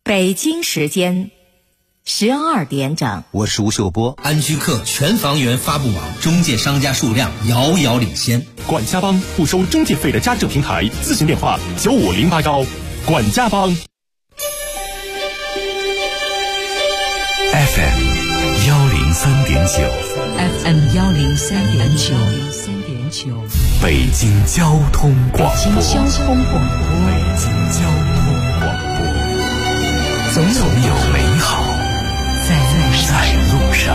北京时间12点整， 我是吴秀波。 安居客全房源发布网，中介商家数量遥遥领先。 管家帮不收中介费的家政平台，咨询电话95081。管家帮。 FM 103.9， 北京交通广播，总有美好在路上。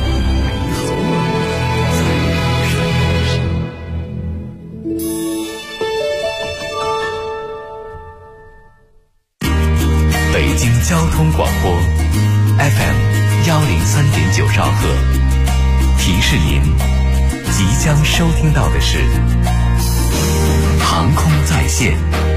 北京交通广播 FM 103.9兆赫，提示您即将收听到的是航空在线。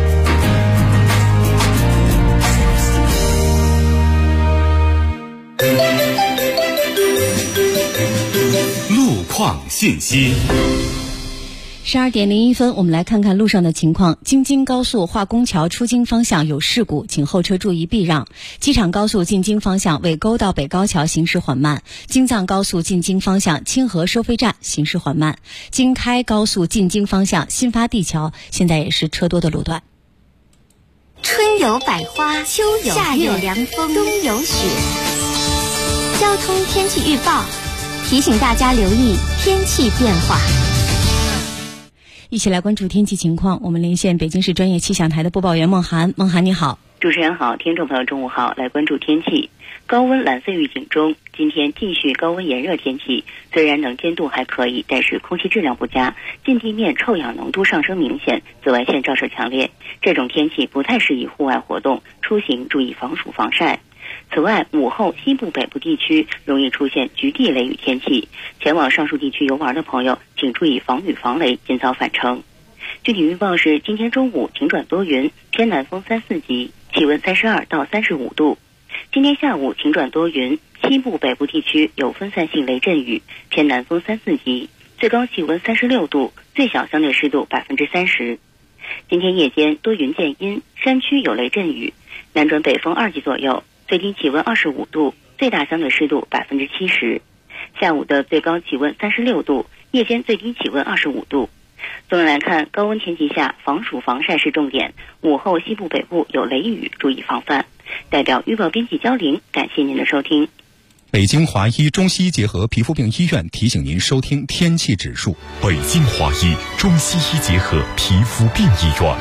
路况信息。 12点01分，我们来看看路上的情况。京津高速化工桥出京方向有事故，请后车注意避让。机场高速进京方向尾沟到北高桥行驶缓慢。京藏高速进京方向清河收费站行驶缓慢。京开高速进京方向新发地桥现在也是车多的路段。 春有百花，秋有夏有凉风，冬有雪。交通天气预报提醒大家留意天气变化。 一起来关注天气情况，我们连线北京市专业气象台的播报员孟涵。孟涵你好。 主持人好，听众朋友中午好，来关注天气。高温蓝色预警中，今天继续高温炎热天气，虽然能见度还可以，但是空气质量不佳，近地面臭氧浓度上升明显，紫外线照射强烈，这种天气不太适宜户外活动，出行注意防暑防晒。此外，午后西部北部地区容易出现局地雷雨天气，前往上述地区游玩的朋友请注意防雨防雷，尽早返程。具体预报是今天中午晴转多云，偏南风3-4级，气温32到35度。今天下午晴转多云，西部北部地区有分散性雷阵雨，偏南风3-4级，最高气温36度，最小相对湿度30%。今天夜间多云见阴，山区有雷阵雨，南转北风2级左右，最低气温25度，最大相对湿度70%。下午的最高气温36度，夜间最低气温25度。总的来看，高温天气下防暑防晒是重点，午后西部北部有雷雨，注意防范。代表预报编辑焦玲，感谢您的收听。 北京华医中西医结合皮肤病医院提醒您收听天气指数。 北京华医中西医结合皮肤病医院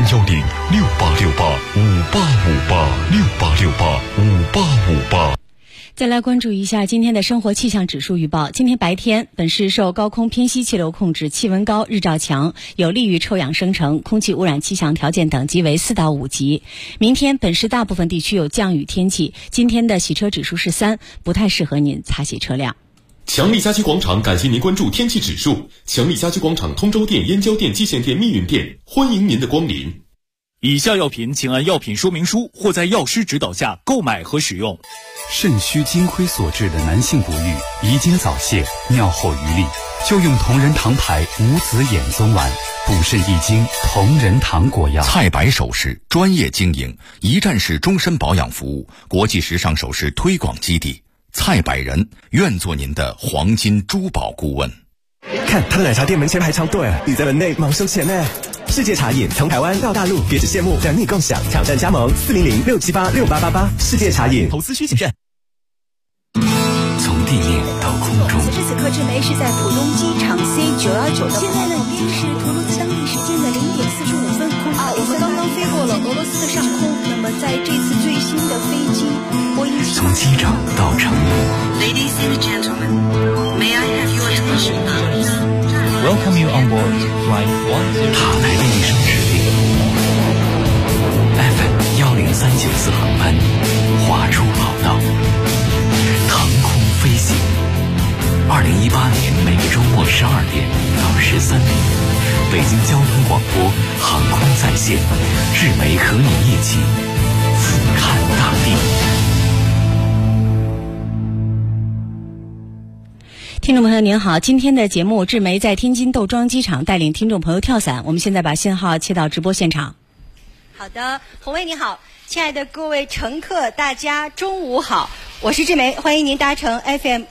，010-6868-5858，6868-5858。 再来关注一下今天的生活气象指数预报。今天白天，本市受高空偏西气流控制，气温高，日照强，有利于臭氧生成，空气污染气象条件等级为4到5级。明天，本市大部分地区有降雨天气，今天的洗车指数是3，不太适合您擦洗车辆。 强力家居广场感谢您关注天气指数。强力家居广场通州店、燕郊店、蓟县店、密云店，欢迎您的光临。 以下药品请按药品说明书或在药师指导下购买和使用。 肾虚金亏所致的男性不育、遗精早泄、尿后余力，就用同仁堂牌无籽眼松丸，补肾益精，同仁堂果药。 蔡白首饰专业经营，一站式终身保养服务，国际时尚首饰推广基地。蔡百人愿做您的黄金珠宝顾问。 看他的奶茶店门前排长队，你在门内忙收钱呢。世界茶饮从台湾到大陆，别只羡慕，等你共享，挑战加盟400-678-6888。世界茶饮， 投资需谨慎。 从地面到空中， 此时此刻，这枚是在浦东机场 C919的。现在呢，已经是图卢兹当地时间的0点45分。我们刚刚飞过了俄罗斯的上空。那么，在这次最新的飞机波音787， 从机长到成都。 Ladies and gentlemen, may I have your attention, please? Welcome you on board Flight 10. 塔台的一声指令 ，FM 10394航班划出跑道，腾空飞行。2018年每个周末12点到13点，北京交通广播航空在线，志梅和你一起俯瞰大地。 听众朋友您好，今天的节目志梅在天津窦庄机场带领听众朋友跳伞，我们现在把信号切到直播现场。 好的，洪威你好，亲爱的各位乘客，大家中午好，我是志梅，欢迎您搭乘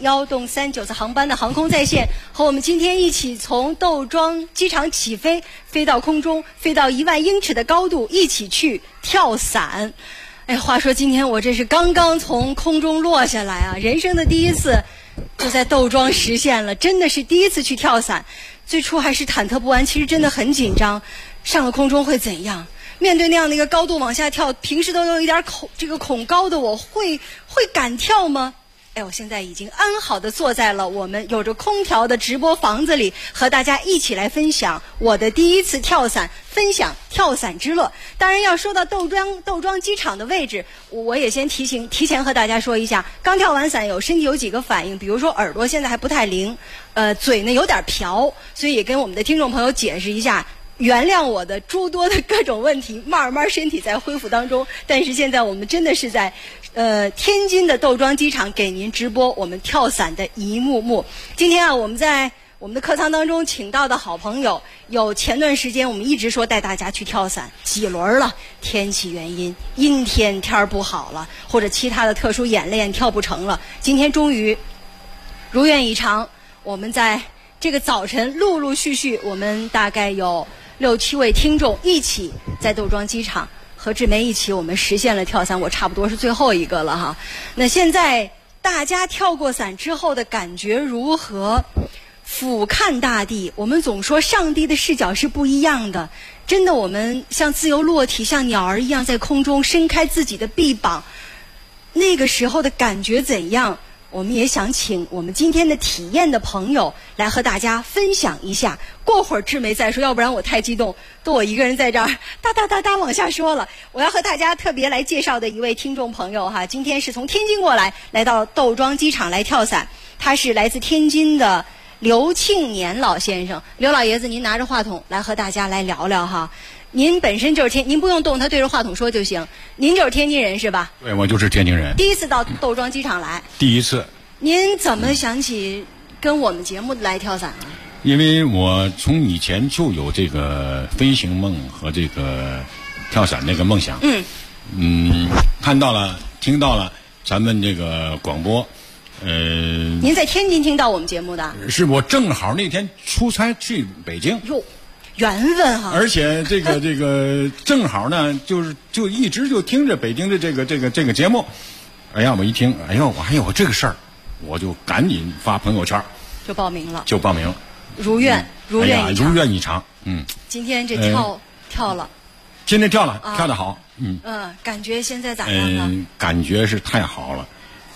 FM1.39次航班的航空在线，和我们今天一起从窦庄机场起飞，飞到空中，飞到1万英尺的高度，一起去跳伞。哎，话说今天我这是刚刚从空中落下来啊，人生的第一次就在窦庄实现了，真的是第一次去跳伞。最初还是忐忑不安，其实真的很紧张，上了空中会怎样？面对那样的一个高度往下跳，平时都有一点恐高的我会敢跳吗？哎，我现在已经安好的坐在了我们有着空调的直播房子里，和大家一起来分享我的第一次跳伞，分享跳伞之乐。当然要说到窦庄机场的位置，我也先提前和大家说一下，刚跳完伞身体有几个反应，比如说耳朵现在还不太灵，嘴呢有点瓢，所以也跟我们的听众朋友解释一下，原谅我的诸多的各种问题，慢慢身体在恢复当中。但是现在我们真的是在天津的窦庄机场给您直播我们跳伞的一幕幕。今天啊，我们在我们的客舱当中请到的好朋友，有前段时间我们一直说带大家去跳伞，几轮了，天气原因，阴天天不好了，或者其他的特殊演练跳不成了，今天终于如愿以偿，我们在这个早晨陆陆续续，我们大概有6、7位听众一起在窦庄机场和志梅一起，我们实现了跳伞，我差不多是最后一个了哈。那现在大家跳过伞之后的感觉如何？俯瞰大地，我们总说上帝的视角是不一样的，真的我们像自由落体，像鸟儿一样在空中伸开自己的臂膀，那个时候的感觉怎样？我们也想请我们今天的体验的朋友来和大家分享一下。过会儿志梅再说，要不然我太激动，都我一个人在这儿哒哒哒哒往下说了。我要和大家特别来介绍的一位听众朋友哈，今天是从天津过来，来到窦庄机场来跳伞，他是来自天津的刘庆年老先生。刘老爷子，您拿着话筒来和大家来聊聊哈。您本身就是您不用动，他对着话筒说就行。您就是天津人是吧？ 对，我就是天津人。 第一次到窦庄机场来？ 第一次。 您怎么想起跟我们节目来跳伞呢？ 因为我从以前就有这个飞行梦和这个跳伞那个梦想。看到了，听到了咱们这个广播。 您在天津听到我们节目的？ 是我正好那天出差去北京。 哟。缘分哈， 而且这个正好呢，就一直就听着北京的这个节目，哎呀，我一听，哎呦，我还有这个事儿，我就赶紧发朋友圈， 就报名了，如愿以偿。 今天这跳了， 今天跳了，跳得好， 感觉现在咋样了？ 感觉是太好了，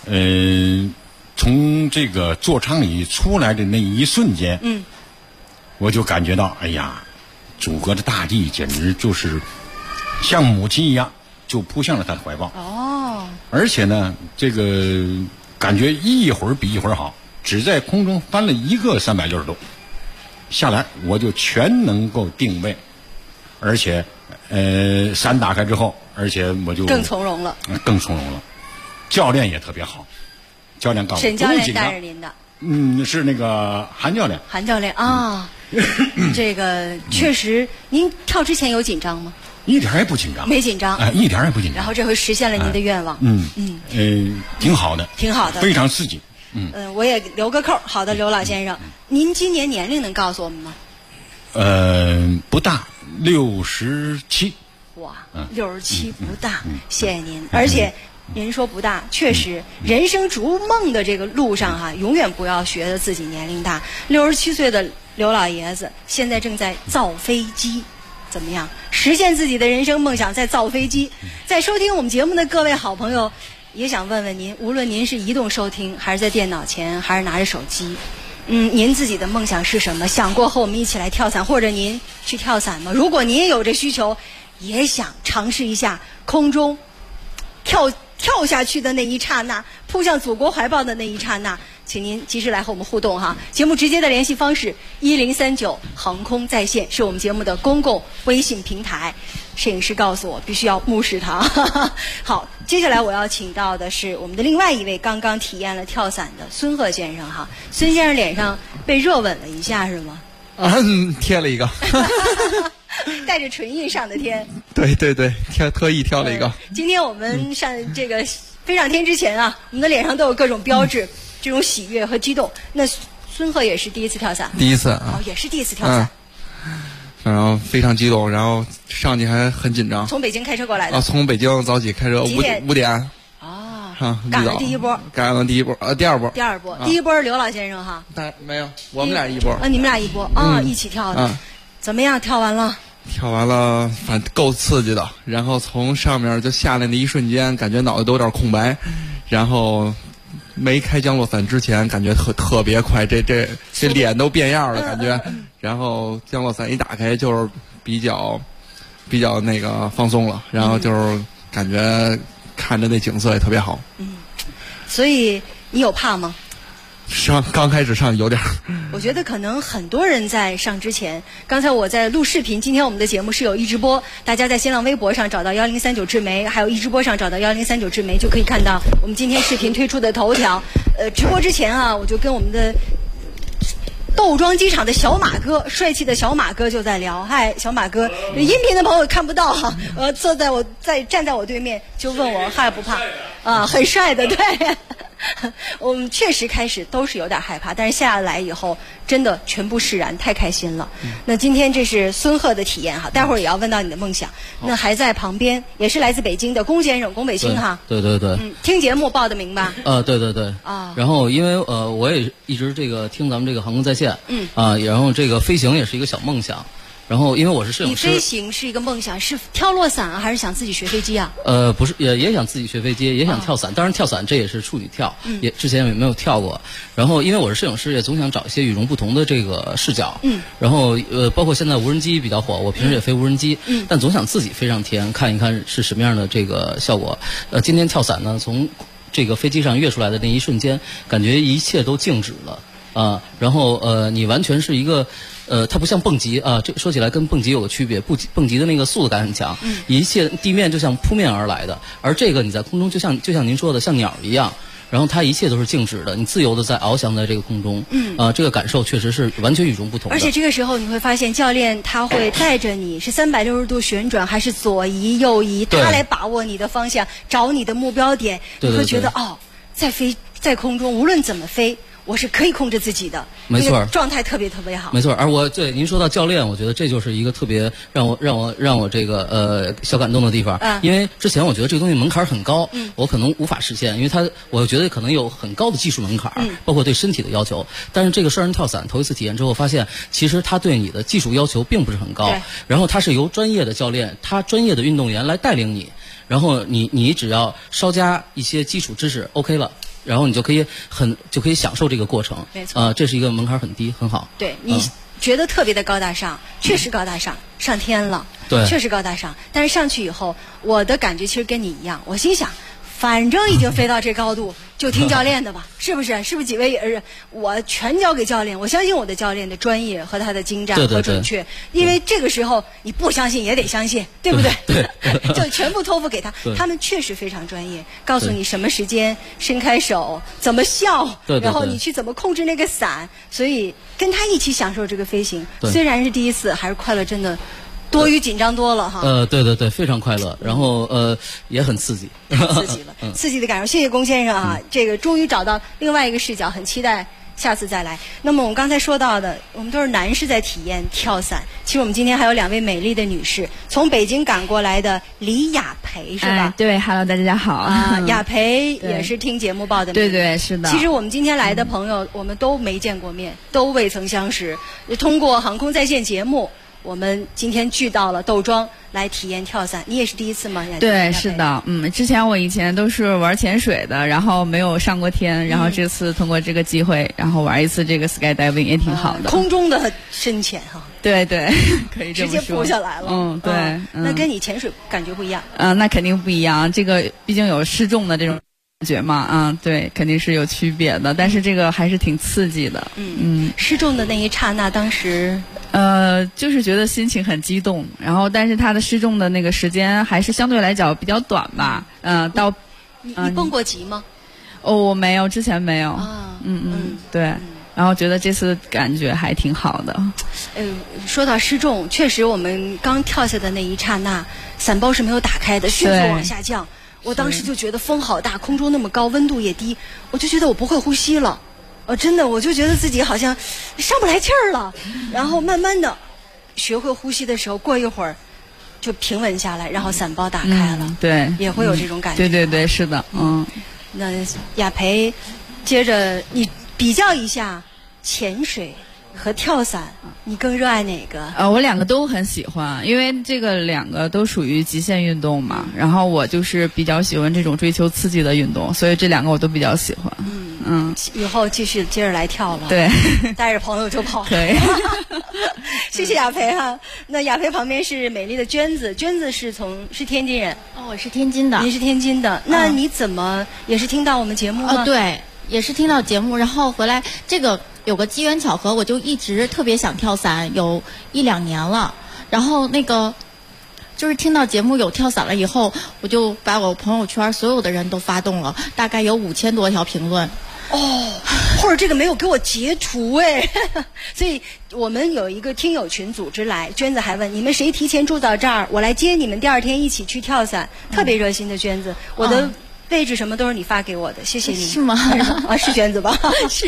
从这个座舱里出来的那一瞬间，我就感觉到，哎呀，祖国的大地简直就是像母亲一样，就扑向了他的怀抱。而且呢，这个感觉一会儿比一会儿好，只在空中翻了一个360度，下来我就全能够定位，而且伞打开之后，而且我就更从容了。 教练也特别好，教练告诉我， 沈教练带着您的。 是那个韩教练啊。这个确实，您跳之前有紧张吗？ 一点也不紧张， 没紧张， 一点也不紧张。 然后这回实现了您的愿望， 挺好的，非常刺激。 我也留个扣。好的，刘老先生，您今年年龄能告诉我们吗？ 不大，67。 哇，67不大，谢谢您。而且您说不大，确实，人生逐梦的这个路上哈，永远不要觉得自己年龄大。67岁的刘老爷子现在正在造飞机，怎么样？实现自己的人生梦想，在造飞机。在收听我们节目的各位好朋友，也想问问您，无论您是移动收听，还是在电脑前，还是拿着手机，您自己的梦想是什么？想过和我们一起来跳伞，或者您去跳伞吗？如果您也有这需求，也想尝试一下空中跳下去的那一刹那，扑向祖国怀抱的那一刹那，请您及时来和我们互动哈。节目直接的联系方式1039航空在线是我们节目的公共微信平台。摄影师告诉我必须要目视它。好，接下来我要请到的是我们的另外一位刚刚体验了跳伞的孙鹤先生哈。孙先生脸上被热吻了一下是吗？ 贴了一个。 带着唇印上的天。 对对对，特意挑了一个。 今天我们上这个飞上天之前啊，我们的脸上都有各种标志，这种喜悦和激动。那孙鹤也是第一次跳伞。 第一次啊。 也是第一次跳伞。 然后非常激动，然后上去还很紧张。 从北京开车过来的。 从北京早起开车5点。赶上第一波，第二波。 第一波是刘老先生哈。 没有，我们俩一波。 你们俩一波啊，一起跳的。怎么样？跳完了， 反正够刺激的。然后从上面就下来那一瞬间，感觉脑袋都有点空白。然后没开降落伞之前，感觉特别快，这脸都变样了，感觉。然后降落伞一打开，就是比较那个放松了，然后就是感觉。看着那景色也特别好。 所以你有怕吗？ 刚开始上有点。 我觉得可能很多人在上之前，刚才我在录视频，今天我们的节目是有一直播，大家在新浪微博上找到1039智媒，还有一直播上找到1039智媒，就可以看到我们今天视频推出的头条。直播之前啊，我就跟我们的窦庄机场的小马哥，帅气的小马哥就在聊。嗨，小马哥，音频的朋友看不到哈，站在我对面就问我害不怕啊，很帅的，对。我们确实开始都是有点害怕，但是下来以后真的全部释然，太开心了。那今天这是孙鹤的体验哈，待会儿也要问到你的梦想。那还在旁边也是来自北京的龚先生，龚北星哈。 对对对。 听节目报的名吧？ 对对对。然后因为我也一直这个听咱们这个航空在线。然后这个飞行也是一个小梦想。然后，因为我是摄影师， 你飞行是一个梦想，是跳落伞啊，还是想自己学飞机啊？ 不是，也想自己学飞机，也想跳伞。当然，跳伞这也是处女跳，也之前也没有跳过。然后，因为我是摄影师，也总想找一些与众不同的这个视角。然后包括现在无人机比较火，我平时也飞无人机，但总想自己飞上天，看一看是什么样的这个效果。今天跳伞呢，从这个飞机上跃出来的那一瞬间，感觉一切都静止了然后你完全是一个。它不像蹦极啊，这说起来跟蹦极有个区别，蹦极的那个速度感很强，一切地面就像扑面而来的，而这个你在空中就像您说的像鸟一样，然后它一切都是静止的，你自由的在翱翔在这个空中，这个感受确实是完全与众不同的。 而且这个时候你会发现教练他会带着你是360度旋转还是左移右移，他来把握你的方向，找你的目标点，你会觉得在空中无论怎么飞。我是可以控制自己的， 没错， 状态特别特别好。 没错，而对您说到教练，我觉得这就是一个特别让我这个小感动的地方。因为之前我觉得这个东西门槛很高，我可能无法实现，因为我觉得可能有很高的技术门槛，包括对身体的要求。但是这个双人跳伞头一次体验之后，发现其实它对你的技术要求并不是很高，然后它是由专业的教练，他专业的运动员来带领你，然后你只要稍加一些基础知识 ，OK 了。然后你就可以享受这个过程， 没错， 这是一个门槛很低，很好。 对，你觉得特别的高大上，确实高大上，上天了， 对， 确实高大上。但是上去以后，我的感觉其实跟你一样，我心想，反正已经飞到这高度，就听教练的吧，是不是？是不是几位也是？我全交给教练，我相信我的教练的专业和他的精湛和准确。因为这个时候你不相信也得相信，对不对？ 对， 就全部托付给他，他们确实非常专业，告诉你什么时间伸开手，怎么笑，然后你去怎么控制那个伞，所以跟他一起享受这个飞行。虽然是第一次，还是快乐真的。多于紧张多了哈。 对对对，非常快乐，然后也很刺激， 太刺激了，刺激的感受。谢谢龚先生啊，这个终于找到另外一个视角，很期待下次再来。那么我们刚才说到的，我们都是男士在体验跳伞，其实我们今天还有2位美丽的女士，从北京赶过来的李雅培是吧？ 对 ，Hello， 大家好啊。雅培也是听节目报的名， 对对是的。 其实我们今天来的朋友，我们都没见过面，都未曾相识，通过航空在线节目。我们今天聚到了窦庄来体验跳伞，你也是第一次吗？ 对，是的，之前我以前都是玩潜水的，然后没有上过天，然后这次通过这个机会，然后玩一次这个 skydiving 也挺好的。 空中的深潜哈。 对对，可以这么说。 直接扑下来了。 对。 那跟你潜水感觉不一样。 那肯定不一样，这个毕竟有失重的这种感觉嘛，对，肯定是有区别的，但是这个还是挺刺激的。 失重的那一刹那，当时。 就是觉得心情很激动，然后但是它的失重的那个时间还是相对来讲比较短吧。到你蹦过极吗？ 我没有，之前没有。 啊， 对。 然后觉得这次感觉还挺好的。 说到失重，确实我们刚跳下的那一刹那，伞包是没有打开的，迅速往下降。我当时就觉得风好大，空中那么高，温度也低，我就觉得我不会呼吸了。真的，我就觉得自己好像上不来气儿了。然后慢慢的学会呼吸的时候，过一会儿就平稳下来，然后伞包打开了。 对， 也会有这种感觉。 对对对，是的。 那雅培，接着你比较一下潜水和跳伞，你更热爱哪个？ 我两个都很喜欢，因为这个两个都属于极限运动嘛。然后我就是比较喜欢这种追求刺激的运动，所以这两个我都比较喜欢。 以后继续接着来跳了。 对， 带着朋友就跑。 对， 谢谢雅培哈。那雅培旁边是美丽的娟子，娟子是天津人。 我是天津的。 您是天津的，那你怎么也是听到我们节目吗？ 对，也是听到节目，然后回来这个有个机缘巧合，我就一直特别想跳伞，有1-2年了。然后就是听到节目有跳伞了以后，我就把我朋友圈所有的人都发动了，大概有5000多条评论。 或者这个没有给我截图所以我们有一个听友群组织来，娟子还问你们谁提前住到这儿，我来接你们，第2天一起去跳伞。特别热心的娟子，我的位置什么都是你发给我的，谢谢你。 是吗？ 是娟子吧？ 是。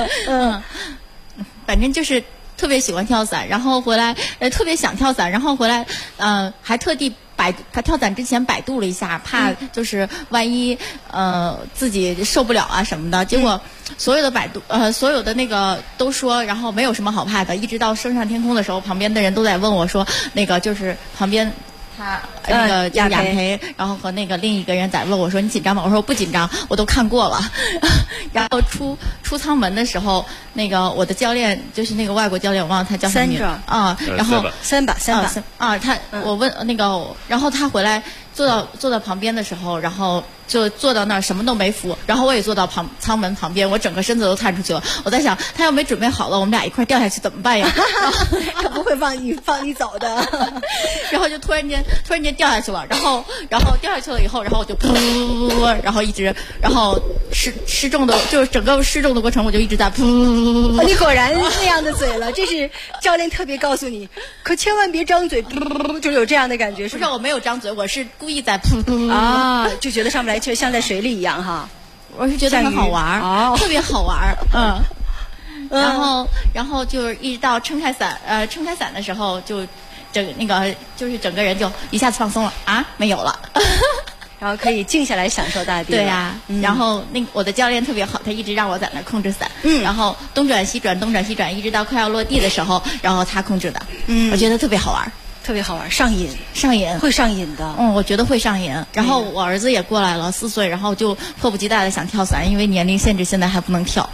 反正就是特别喜欢跳伞，然后回来特别想跳伞，然后回来还特地跳伞之前百度了一下，怕就是万一自己受不了啊什么的。结果所有的百度所有的那个都说，然后没有什么好怕的。一直到升上天空的时候，旁边的人都在问我说，就是旁边他雅培，然后和另一个人在问我说你紧张吗？我说不紧张，我都看过了。然后出舱门的时候，我的教练就是那个外国教练，我忘了他叫什么名然后三把我问然后他回来坐到旁边的时候，然后就坐到那儿什么都没扶，然后我也坐到舱门旁边，我整个身子都探出去了。我在想他要没准备好了，我们俩一块掉下去怎么办呀？ 他不会放你走的。 然后就突然间掉下去了，然后掉下去了以后，然后我就噗，然后一直失重的，就是整个失重的过程我就一直在噗。 你果然那样的嘴了，这是教练特别告诉你，可千万别张嘴，就有这样的感觉。 不是我没有张嘴，我是故意在噗就觉得上不来气，像在水里一样哈。 我是觉得很好玩，特别好玩。然后就一直到撑开伞的时候，就就是整个人就一下子放松了没有了。 然后可以静下来享受大地。 对呀，然后我的教练特别好，他一直让我在那控制伞，然后东转西转，一直到快要落地的时候，然后他控制的，我觉得特别好玩， 特别好玩，上瘾，会上瘾的。 我觉得会上瘾。然后我儿子也过来了，4岁，然后就迫不及待的想跳伞，因为年龄限制现在还不能跳。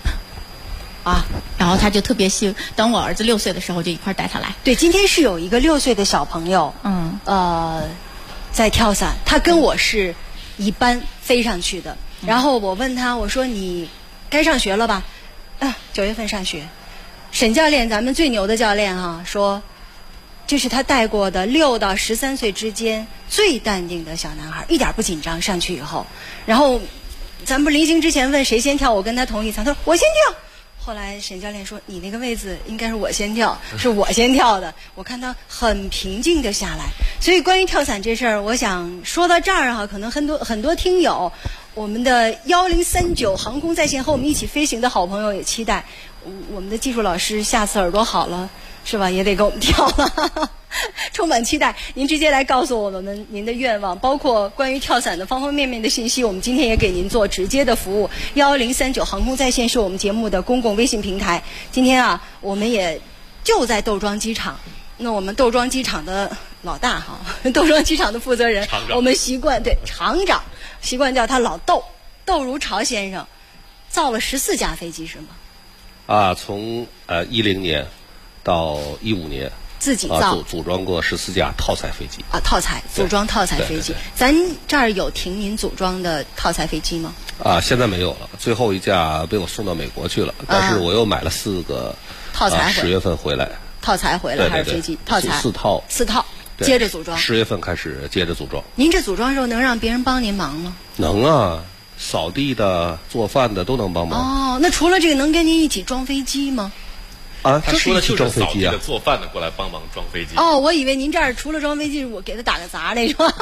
然后他就特别等我儿子6岁的时候就一块带他来。 对，今天是有一个6岁的小朋友，在跳伞，他跟我是一班飞上去的。然后我问他，我说你该上学了吧？9月份上学。沈教练，咱们最牛的教练说这是他带过的6到13岁之间最淡定的小男孩，一点不紧张。上去以后，然后咱们临行之前问谁先跳，我跟他同一舱，他说我先跳。后来沈教练说你那个位子应该是我先跳，是我先跳的。我看他很平静的下来。所以关于跳伞这事儿，我想说到这儿可能很多听友，我们的1039航空在线和我们一起飞行的好朋友也期待我们的技术老师下次耳朵好了是吧，也得给我们跳了。充满期待。您直接来告诉我们您的愿望，包括关于跳伞的方方面面的信息，我们今天也给您做直接的服务。1039航空在线是我们节目的公共微信平台。今天我们也就在窦庄机场。那我们窦庄机场的老大窦庄机场的负责人，我们厂长习惯叫他老窦如潮先生，造了14架飞机是吗？ 从10年到15年。 自己造组装过14架套材飞机组装套材飞机。咱这儿有停您组装的套材飞机吗？ 现在没有了，最后一架被我送到美国去了，但是我又买了4个套材 ，10月份回来。 套材回来还是飞机？套材 4套， 接着组装。 10月份开始接着组装。 您这组装时候能让别人帮您忙吗？ 能啊， 扫地的、做饭的都能帮忙。 哦，那除了这个，能跟您一起装飞机吗？ 啊， 他说的就是扫地啊， 的、做饭的过来帮忙装飞机。 哦，我以为您这儿除了装飞机，我给他打个杂那种，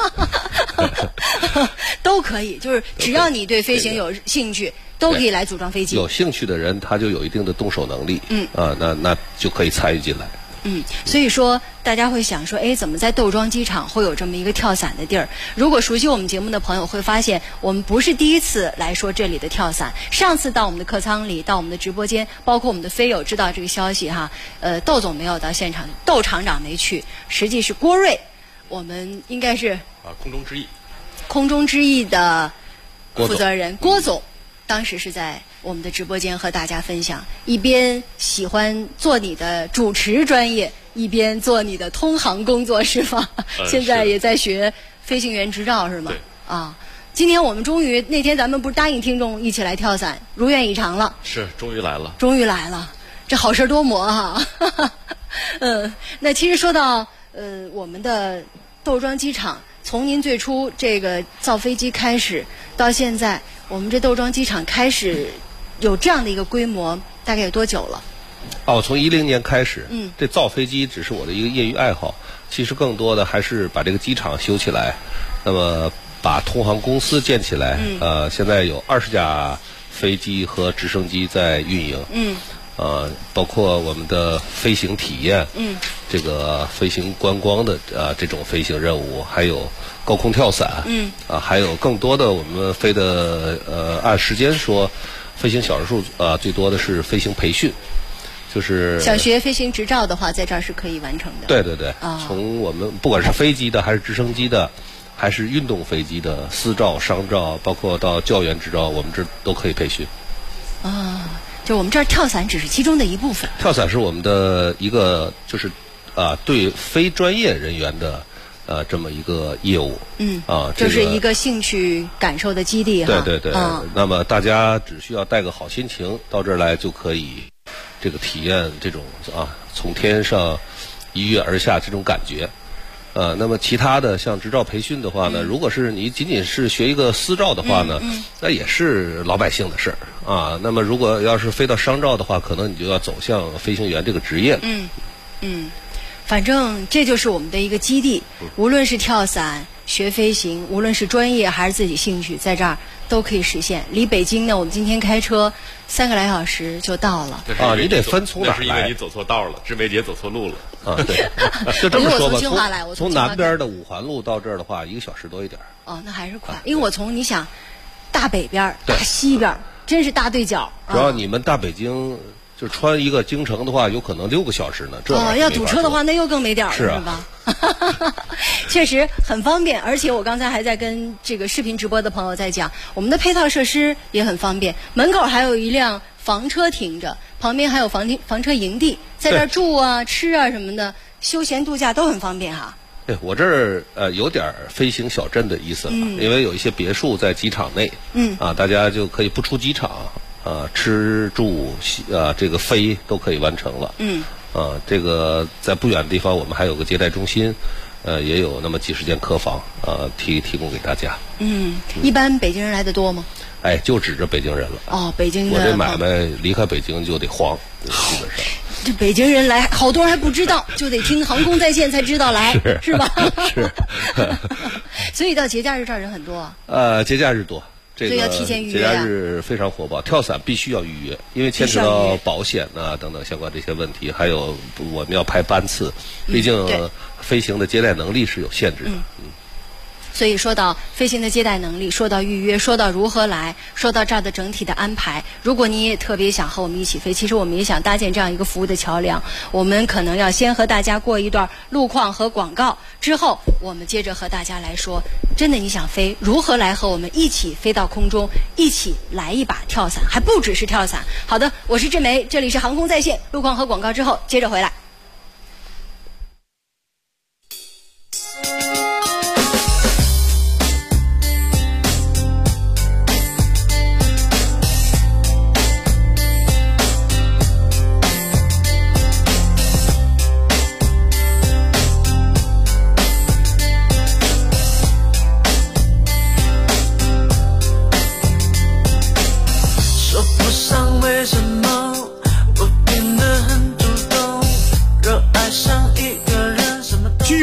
都可以，就是只要你对飞行有兴趣，都可以来组装飞机。 有兴趣的人，他就有一定的动手能力，那就可以参与进来。 所以说大家会想说，哎，怎么在窦庄机场会有这么一个跳伞的地儿？如果熟悉我们节目的朋友会发现，我们不是第一次来说这里的跳伞。上次到我们的客舱里，到我们的直播间，包括我们的飞友知道这个消息哈，窦总没有到现场，窦厂长没去，实际是郭瑞，我们应该是空中之翼的负责人郭总，当时是在我们的直播间和大家分享，一边喜欢做你的主持专业，一边做你的通航工作，是吗？现在也在学飞行员执照，是吗？ 对。 啊，今天我们终于，那天咱们不是答应听众一起来跳伞，如愿以偿了。 是，终于来了。 终于来了，这好事多磨哈。那其实说到我们的窦庄机场，从您最初这个造飞机开始，到现在我们这窦庄机场开始有这样的一个规模，大概有多久了？ 我从2010年开始，这造飞机只是我的一个业余爱好，其实更多的还是把这个机场修起来，那么把通航公司建起来，现在有20架飞机和直升机在运营，包括我们的飞行体验，这个飞行观光的这种飞行任务，还有高空跳伞，还有更多的我们飞的按时间说，飞行小时数最多的是飞行培训。就是想学飞行执照的话，在这儿是可以完成的。 对，从我们不管是飞机的，还是直升机的，还是运动飞机的私照、商照，包括到教员执照，我们这都可以培训。 就我们这儿跳伞只是其中的一部分。 跳伞是我们的一个，就是对非专业人员的这么一个业务。 就是一个兴趣感受的基地哈。 对。那么大家只需要带个好心情到这儿来，就可以这个体验这种从天上一跃而下这种感觉。那么其他的像执照培训的话呢，如果是你仅仅是学一个私照的话呢，那也是老百姓的事儿那么如果要是飞到商照的话，可能你就要走向飞行员这个职业。 反正这就是我们的一个基地，无论是跳伞、学飞行，无论是专业还是自己兴趣，在这儿都可以实现。离北京呢，我们今天开车3个来小时就到了。 你得分从哪儿来？ 那是因为你走错道了，志梅姐走错路了。 对，就这么说吧。 从清华来，我从南边的五环路到这儿的话，1个小时多一点。 那还是快，因为我从你想大北边、大西边，真是大对角。 主要你们大北京就穿一个京城的话，有可能6个小时呢。这要堵车的话，那又更没点了， 是吧？确实很方便，而且我刚才还在跟这个视频直播的朋友在讲，我们的配套设施也很方便，门口还有一辆房车停着，旁边还有房车营地，在这儿住吃什么的，休闲度假都很方便哈。 对，我这儿有点飞行小镇的意思了，因为有一些别墅在机场内，大家就可以不出机场，吃住这个飞都可以完成了。这个在不远的地方，我们还有个接待中心，也有那么几十间客房，提供给大家。 一般北京人来的多吗？ 就指着北京人了。 北京的。 我这买卖离开北京就得慌，基本上。 这北京人来，好多人还不知道，就得听航空在线才知道来，是吧？ 是。 所以到节假日这儿人很多。 节假日多。 所以要提前预约。 节假日非常火爆，跳伞必须要预约，因为牵扯到保险等等相关这些问题，还有我们要排班次，毕竟飞行的接待能力是有限制的。 所以说到飞行的接待能力，说到预约，说到如何来，说到这儿的整体的安排，如果你也特别想和我们一起飞，其实我们也想搭建这样一个服务的桥梁。我们可能要先和大家过一段路况和广告，之后我们接着和大家来说，真的你想飞，如何来和我们一起飞到空中，一起来一把跳伞，还不只是跳伞。好的，我是志梅，这里是航空在线，路况和广告之后接着回来。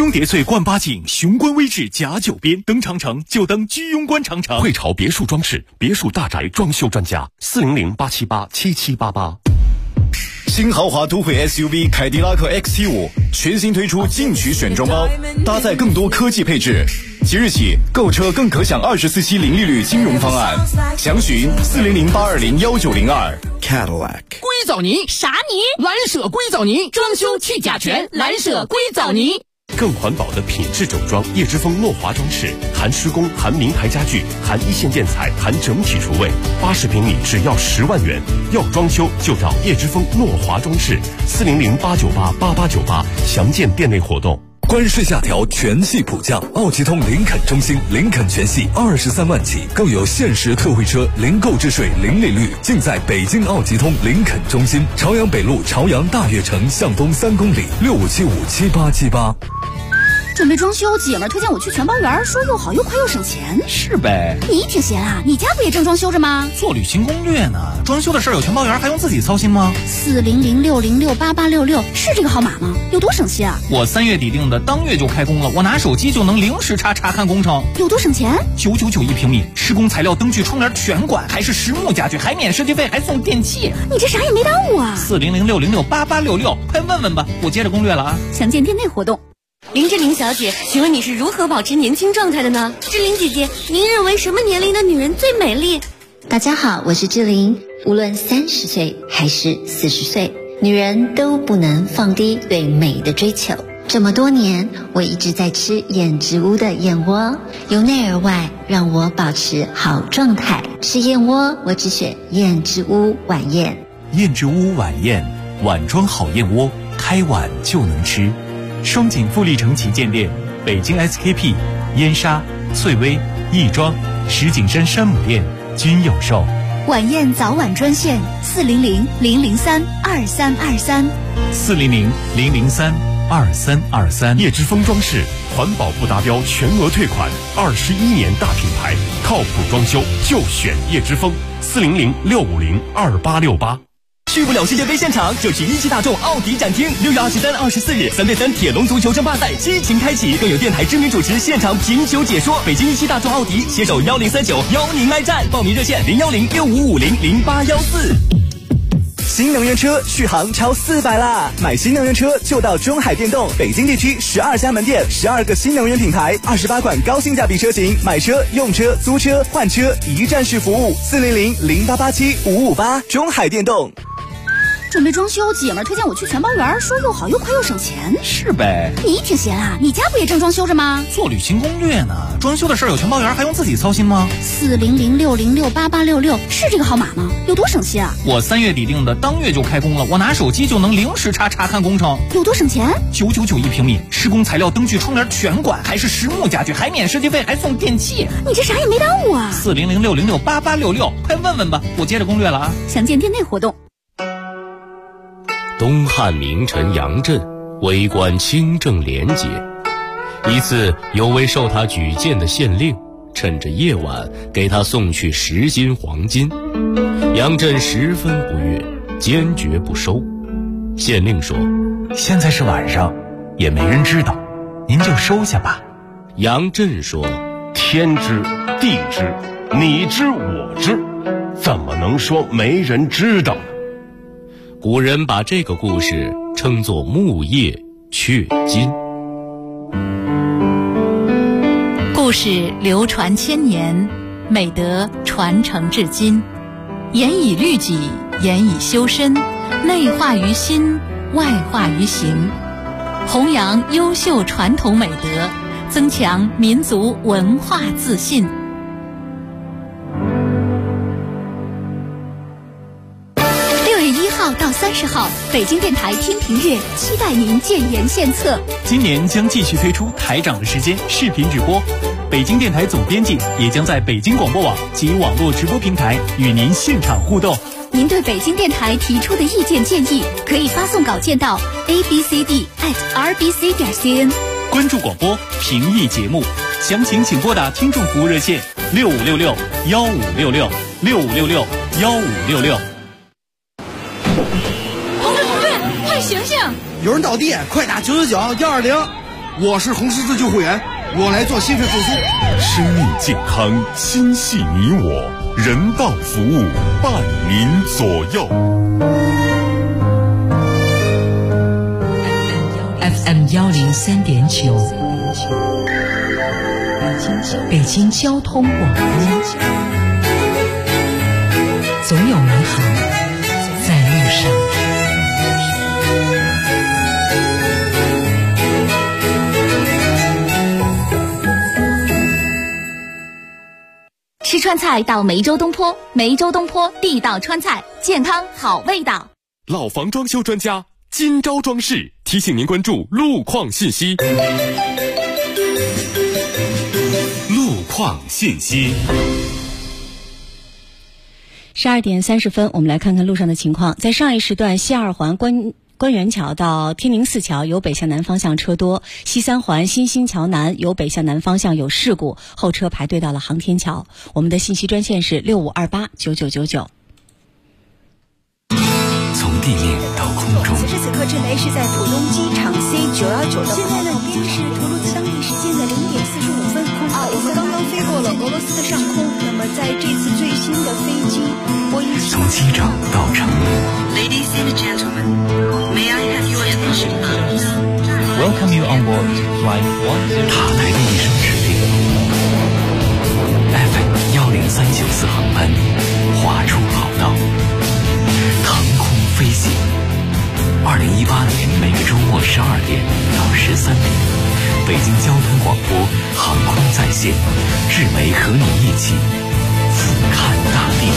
丰叠翠冠八景，雄关微志甲9边，登长城就登居庸关长城。 汇潮别墅装饰，别墅大宅装修专家，400-878-7788。 新豪华都会 SUV 凯迪拉克 XT5 全新推出进取选装包，搭载更多科技配置。即日起购车更可享24期零利率金融方案，详询400-820-1902。 Cadillac。 硅藻泥啥泥？蓝舍硅藻泥，装修去甲醛，蓝舍硅藻泥。 更环保的品质整装，叶之峰诺华装饰，含施工，含名牌家具，含一线建材，含整体厨卫，80平米只要10万元。要装修就找叶之峰诺华装饰，400-898-8898，详见店内活动。 关税下调，全系普降，奥吉通林肯中心，林肯全系23万起，更有限时特惠车，零购置税，零利率，尽在北京奥吉通林肯中心，朝阳北路朝阳大悦城向东3公里，65757878。 准备装修，姐们儿推荐我去全包园，说又好又快又省钱。 是呗， 你挺闲啊，你家不也正装修着吗？ 做旅行攻略呢，装修的事儿有全包园还用自己操心吗 ？400-606-8866是这个号码吗？有多省心啊？ 我3月底定的，当月就开工了，我拿手机就能零时查看工程。 有多省钱 ？999一平米，施工材料、灯具、窗帘全管，还是实木家具，还免设计费，还送电器。 你这啥也没耽误啊 ！400-606-8866，快问问吧，我接着攻略了啊！ 详见店内活动。 林志玲小姐，请问你是如何保持年轻状态的呢？志玲姐姐，您认为什么年龄的女人最美丽？ 大家好，我是志玲。无论30岁还是40岁，女人都不能放低对美的追求。这么多年，我一直在吃燕之屋的燕窝，由内而外让我保持好状态。吃燕窝，我只选燕之屋晚宴。 燕之屋晚宴，碗装好燕窝，开碗就能吃。双井富力城旗舰店、北京 SKP、燕莎、翠微、亦庄、石景山山姆店均有售。 晚宴早晚专线400-003-2323 400-003-2323。 叶之峰装饰，环保不达标全额退款，21年大品牌，靠谱装修就选叶之峰，400-650-2868。 去不了世界杯现场，就去一汽大众奥迪展厅。6月23、24日，3对3铁笼足球争霸赛激情开启，更有电台知名主持现场评球解说。北京一汽大众奥迪携手1039邀您来战，报名热线010-6550-0814。新能源车续航超400啦！买新能源车就到中海电动，北京地区12家门店，12个新能源品牌，28款高性价比车型，买车、用车、租车、换车一站式服务，400-0887-558，中海电动。 准备装修，姐们儿推荐我去全包园，说又好又快又省钱。 是呗， 你挺闲啊，你家不也正装修着吗？ 做旅行攻略呢，装修的事儿有全包园还用自己操心吗 ？400-606-8866是这个号码吗？有多省心啊？ 我3月底定的，当月就开工了，我拿手机就能零时查看工程。 有多省钱 ？999一平米，施工材料、灯具、窗帘全管，还是实木家具，还免设计费，还送电器。 你这啥也没耽误啊 ！400-606-8866，快问问吧，我接着攻略了啊！ 详见店内活动。 东汉名臣杨震为官清正廉洁，一次有位受他举荐的县令趁着夜晚给他送去10斤黄金，杨震十分不悦，坚决不收。县令说： 现在是晚上，也没人知道，您就收下吧。 杨震说： 天知地知，你知我知，怎么能说没人知道呢？ 古人把这个故事称作木叶雀金。 故事流传千年，美德传承至今，严以律己，严以修身，内化于心，外化于行，弘扬优秀传统美德，增强民族文化自信。 到30号，北京电台听评月，期待您建言献策。 今年将继续推出台长的时间视频直播，北京电台总编辑也将在北京广播网及网络直播平台与您现场互动。 您对北京电台提出的意见建议，可以发送稿件到 abcd@rbc.cn。 关注广播，评议节目，详情请拨打听众服务热线6566-1566-6566-1566。 同志，快醒醒！ 有人倒地，快打999-120。 我是红十字救护员，我来做心肺复苏。 生命健康，心系你我，人道服务伴您左右。 FM 103.9，北京交通广播，总有美好在路上。 吃川菜到梅州东坡，梅州东坡地道川菜，健康好味道。 老房装修专家金招装饰提醒您关注路况信息。路况信息。 12点30分，我们来看看路上的情况。在上一时段，西二环官园桥到天宁寺桥由北向南方向车多，西三环新兴桥南由北向南方向有事故，后车排队到了航天桥。我们的信息专线是65289999。 从地面到空中。 此时此刻，志梅是在浦东机场 C919的。现在呢，已经是图卢兹当地时间的0点45分。我们刚刚飞过了俄罗斯的上空。那么在这次最新的飞机波音787， 从机长到城里。 Ladies and gentlemen, may I have your attention, please? Welcome you on board Flight 10. 塔台的一声指令 ，FM 103.94航班划出跑道，腾空飞行。2018年每个周末12点到13点，北京交通广播航空在线，志梅和你一起俯瞰大地。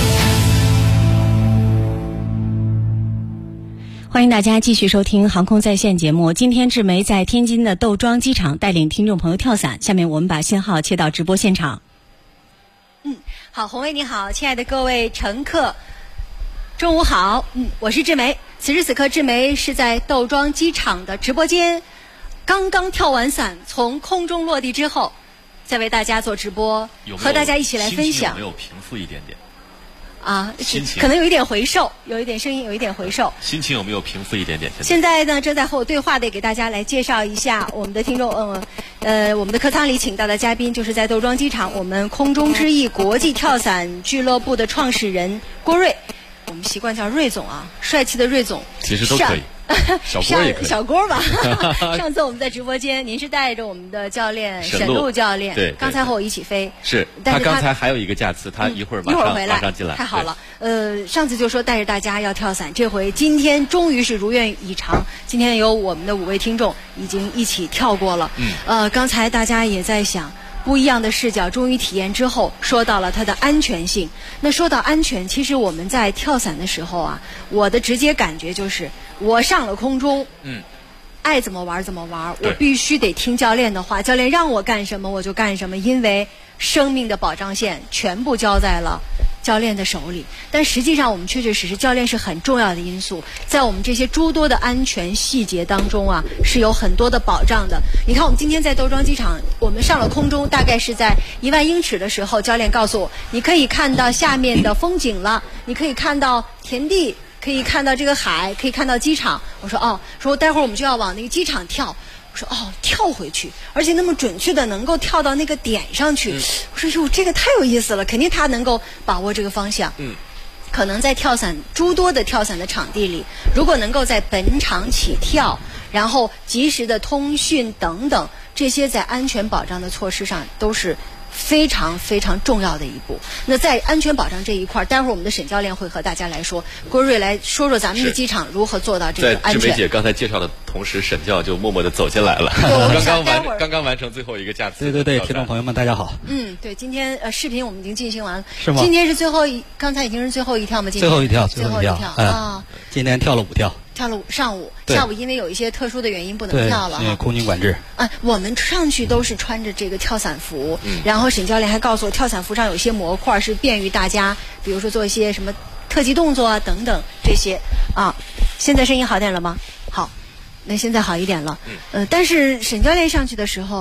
欢迎大家继续收听航空在线节目。今天志梅在天津的窦庄机场带领听众朋友跳伞。下面我们把信号切到直播现场。 好，红卫你好，亲爱的各位乘客，中午好。我是志梅。此时此刻，志梅是在窦庄机场的直播间，刚刚跳完伞，从空中落地之后，再为大家做直播，和大家一起来分享。 有没有平复一点点？ 心情可能有一点回授，有一点声音，有一点回授。 心情有没有平复一点点？ 现在呢，正在和我对话的给大家来介绍一下我们的听众。我们的客舱里请到的嘉宾就是在窦庄机场我们空中之翼国际跳伞俱乐部的创始人郭瑞。我们习惯叫瑞总啊，帅气的瑞总。 其实都可以。小郭也可以， 小郭吧。上次我们在直播间，您是带着我们的教练沈路教练， 对， 刚才和我一起飞。 是，他刚才还有一个架次，他一会儿回来， 马上进来。 太好了。上次就说带着大家要跳伞，今天终于是如愿以偿。今天有我们的5位听众已经一起跳过了。刚才大家也在想。不一样的视角，终于体验之后，说到了它的安全性。那说到安全，其实我们在跳伞的时候啊，我的直接感觉就是，我上了空中，爱怎么玩怎么玩，我必须得听教练的话，教练让我干什么我就干什么，因为生命的保障线全部交在了教练的手里。但实际上我们确确实实，教练是很重要的因素，在我们这些诸多的安全细节当中啊，是有很多的保障的。你看我们今天在窦庄机场，我们上了空中，大概是在1万英尺的时候，教练告诉我，你可以看到下面的风景了，你可以看到田地，可以看到这个海，可以看到机场。我说说待会儿我们就要往那个机场跳。我说跳回去，而且那么准确的能够跳到那个点上去。我说哟，这个太有意思了，肯定他能够把握这个方向。可能在诸多的跳伞的场地里，如果能够在本场起跳，然后及时的通讯等等，这些在安全保障的措施上都是非常非常重要的一步。那在安全保障这一块，待会儿我们的沈教练会和大家来说，郭瑞来说说咱们的机场如何做到这个安全。 在志梅姐刚才介绍的同时，沈教就默默地走进来了，刚刚完成最后一个架次。 对，听众朋友们大家好。 对，今天视频我们已经进行完了， 是吗？ 今天是刚才已经是最后一跳吗？ 最后一跳今天跳了5跳。 跳了上午，下午因为有一些特殊的原因不能跳了， 因为空军管制。 我们上去都是穿着这个跳伞服，然后沈教练还告诉我，跳伞服上有些模块是便于大家，比如说做一些什么特技动作啊等等这些啊。现在声音好点了吗？好，那现在好一点了。但是沈教练上去的时候，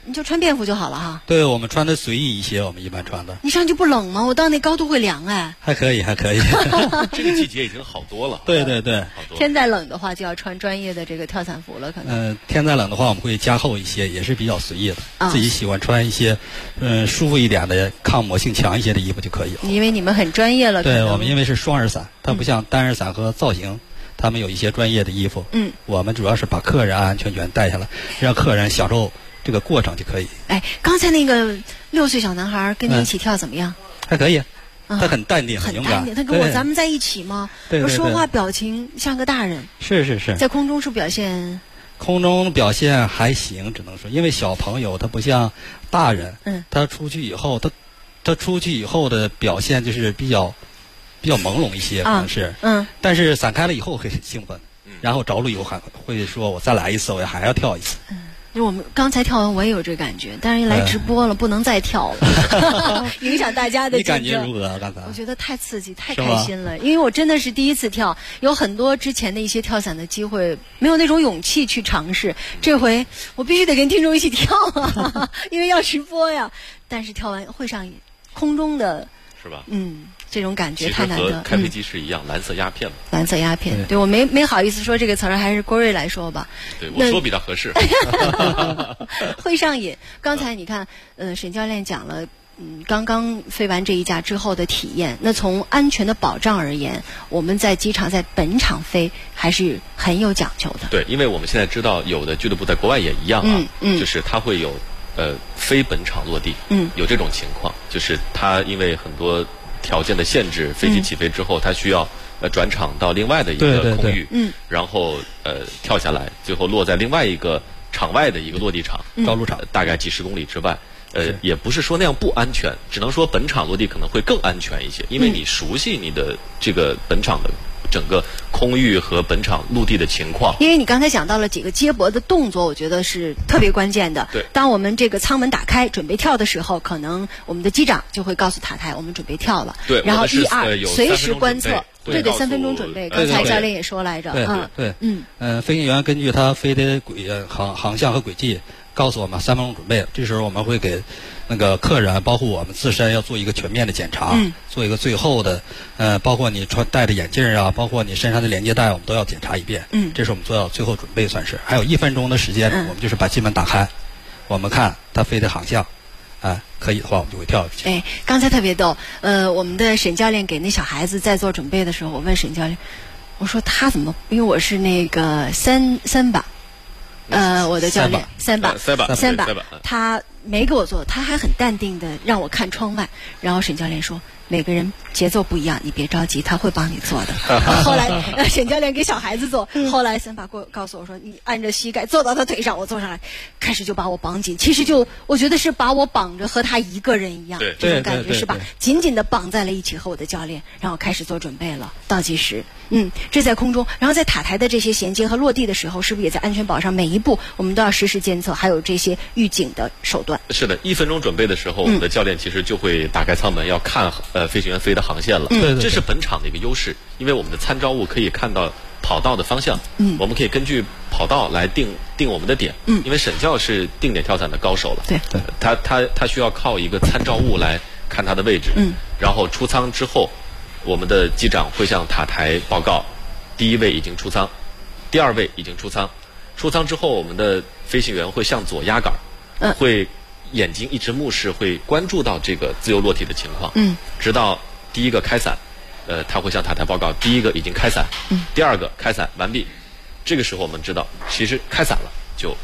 你就穿便服就好了哈。 对，我们穿的随意一些，我们一般穿的。 你上去不冷吗？我到那高度会凉哎。 还可以，还可以。 这个季节已经好多了。 对对对。 天再冷的话，就要穿专业的这个跳伞服了，可能。 天再冷的话，我们会加厚一些，也是比较随意的。自己喜欢穿一些，舒服一点的、抗磨性强一些的衣服就可以了。 因为你们很专业了。 对，我们因为是双人伞，它不像单人伞和造型。他们有一些专业的衣服，我们主要是把客人安安全全带下来，让客人享受这个过程就可以。 哎，刚才那个6岁小男孩跟你一起跳怎么样？ 还可以，他很淡定，很勇敢。 他跟咱们在一起吗？ 对， 说话表情像个大人。 是。 在空中是表现？ 空中表现还行，只能说，因为小朋友他不像大人，他出去以后，他出去以后的表现就是比较朦胧一些，可能是，但是散开了以后会很兴奋，然后着陆以后还会说我再来一次，我还要跳一次。 因为我们刚才跳完，我也有这感觉，但是来直播了，不能再跳了，影响大家的。 你感觉如何？刚才我觉得太刺激，太开心了，因为我真的是第一次跳，有很多之前的一些跳伞的机会，没有那种勇气去尝试。这回我必须得跟听众一起跳啊，因为要直播呀。但是跳完会上瘾，空中的是吧？ 这种感觉太难得。 其实和开飞机是一样，蓝色鸦片嘛。 蓝色鸦片，对我没好意思说这个词儿，还是郭瑞来说吧。 对，我说比较合适。 会上瘾。刚才你看，沈教练讲了，刚刚飞完这一架之后的体验。那从安全的保障而言，我们在机场在本场飞还是很有讲究的。 对，因为我们现在知道，有的俱乐部在国外也一样啊，就是它会有非本场落地，有这种情况，就是它因为很多条件的限制，飞机起飞之后，它需要转场到另外的一个空域，然后跳下来，最后落在另外一个场外的一个落地场， 着陆场， 大概几十公里之外。也不是说那样不安全，只能说本场落地可能会更安全一些，因为你熟悉你的这个本场的整个空域和本场陆地的情况。 因为你刚才讲到了几个接驳的动作，我觉得是特别关键的。 对， 当我们这个舱门打开准备跳的时候，可能我们的机长就会告诉塔台我们准备跳了。 对， 然后1、2随时观测。对，3分钟准备。刚才教练也说来着。 对，飞行员根据他飞的航向和轨迹，告诉我们3分钟准备。这时候我们会给那个客人，包括我们自身要做一个全面的检查，做一个最后的，包括你戴的眼镜啊，包括你身上的连接带，我们都要检查一遍。这是我们做到最后准备，算是。还有1分钟的时间，我们就是把机门打开，我们看它飞的航向。可以的话，我们就会跳下去。 哎，刚才特别逗，我们的沈教练给那小孩子在做准备的时候，我问沈教练，我说他怎么？因为我是那个三把，我的教练三把，他没给我做，他还很淡定的让我看窗外，然后沈教练说。每个人节奏不一样，你别着急，他会帮你做的。后来沈教练给小孩子做，后来三把告诉我说，你按着膝盖坐到他腿上，我坐上来，开始就把我绑紧。其实我觉得是把我绑着和他一个人一样，这种感觉是吧？紧紧的绑在了一起和我的教练，然后开始做准备了，倒计时。这在空中，然后在塔台的这些衔接和落地的时候，是不是也在安全保障每一步我们都要实时监测，还有这些预警的手段？ 是的，1分钟准备的时候，我们的教练其实就会打开舱门，要看飞行员飞的航线了。这是本场的一个优势，因为我们的参照物可以看到跑道的方向，我们可以根据跑道来定我们的点。因为沈教是定点跳伞的高手了， 对， 他需要靠一个参照物来看他的位置。然后出舱之后，我们的机长会向塔台报告，第1位已经出舱，第2位已经出舱。出舱之后，我们的飞行员会向左压杆，会眼睛一直目视，会关注到这个自由落体的情况，直到第1个开伞，他会向塔台报告，第1个已经开伞，第2个开伞完毕。这个时候我们知道，其实开伞了就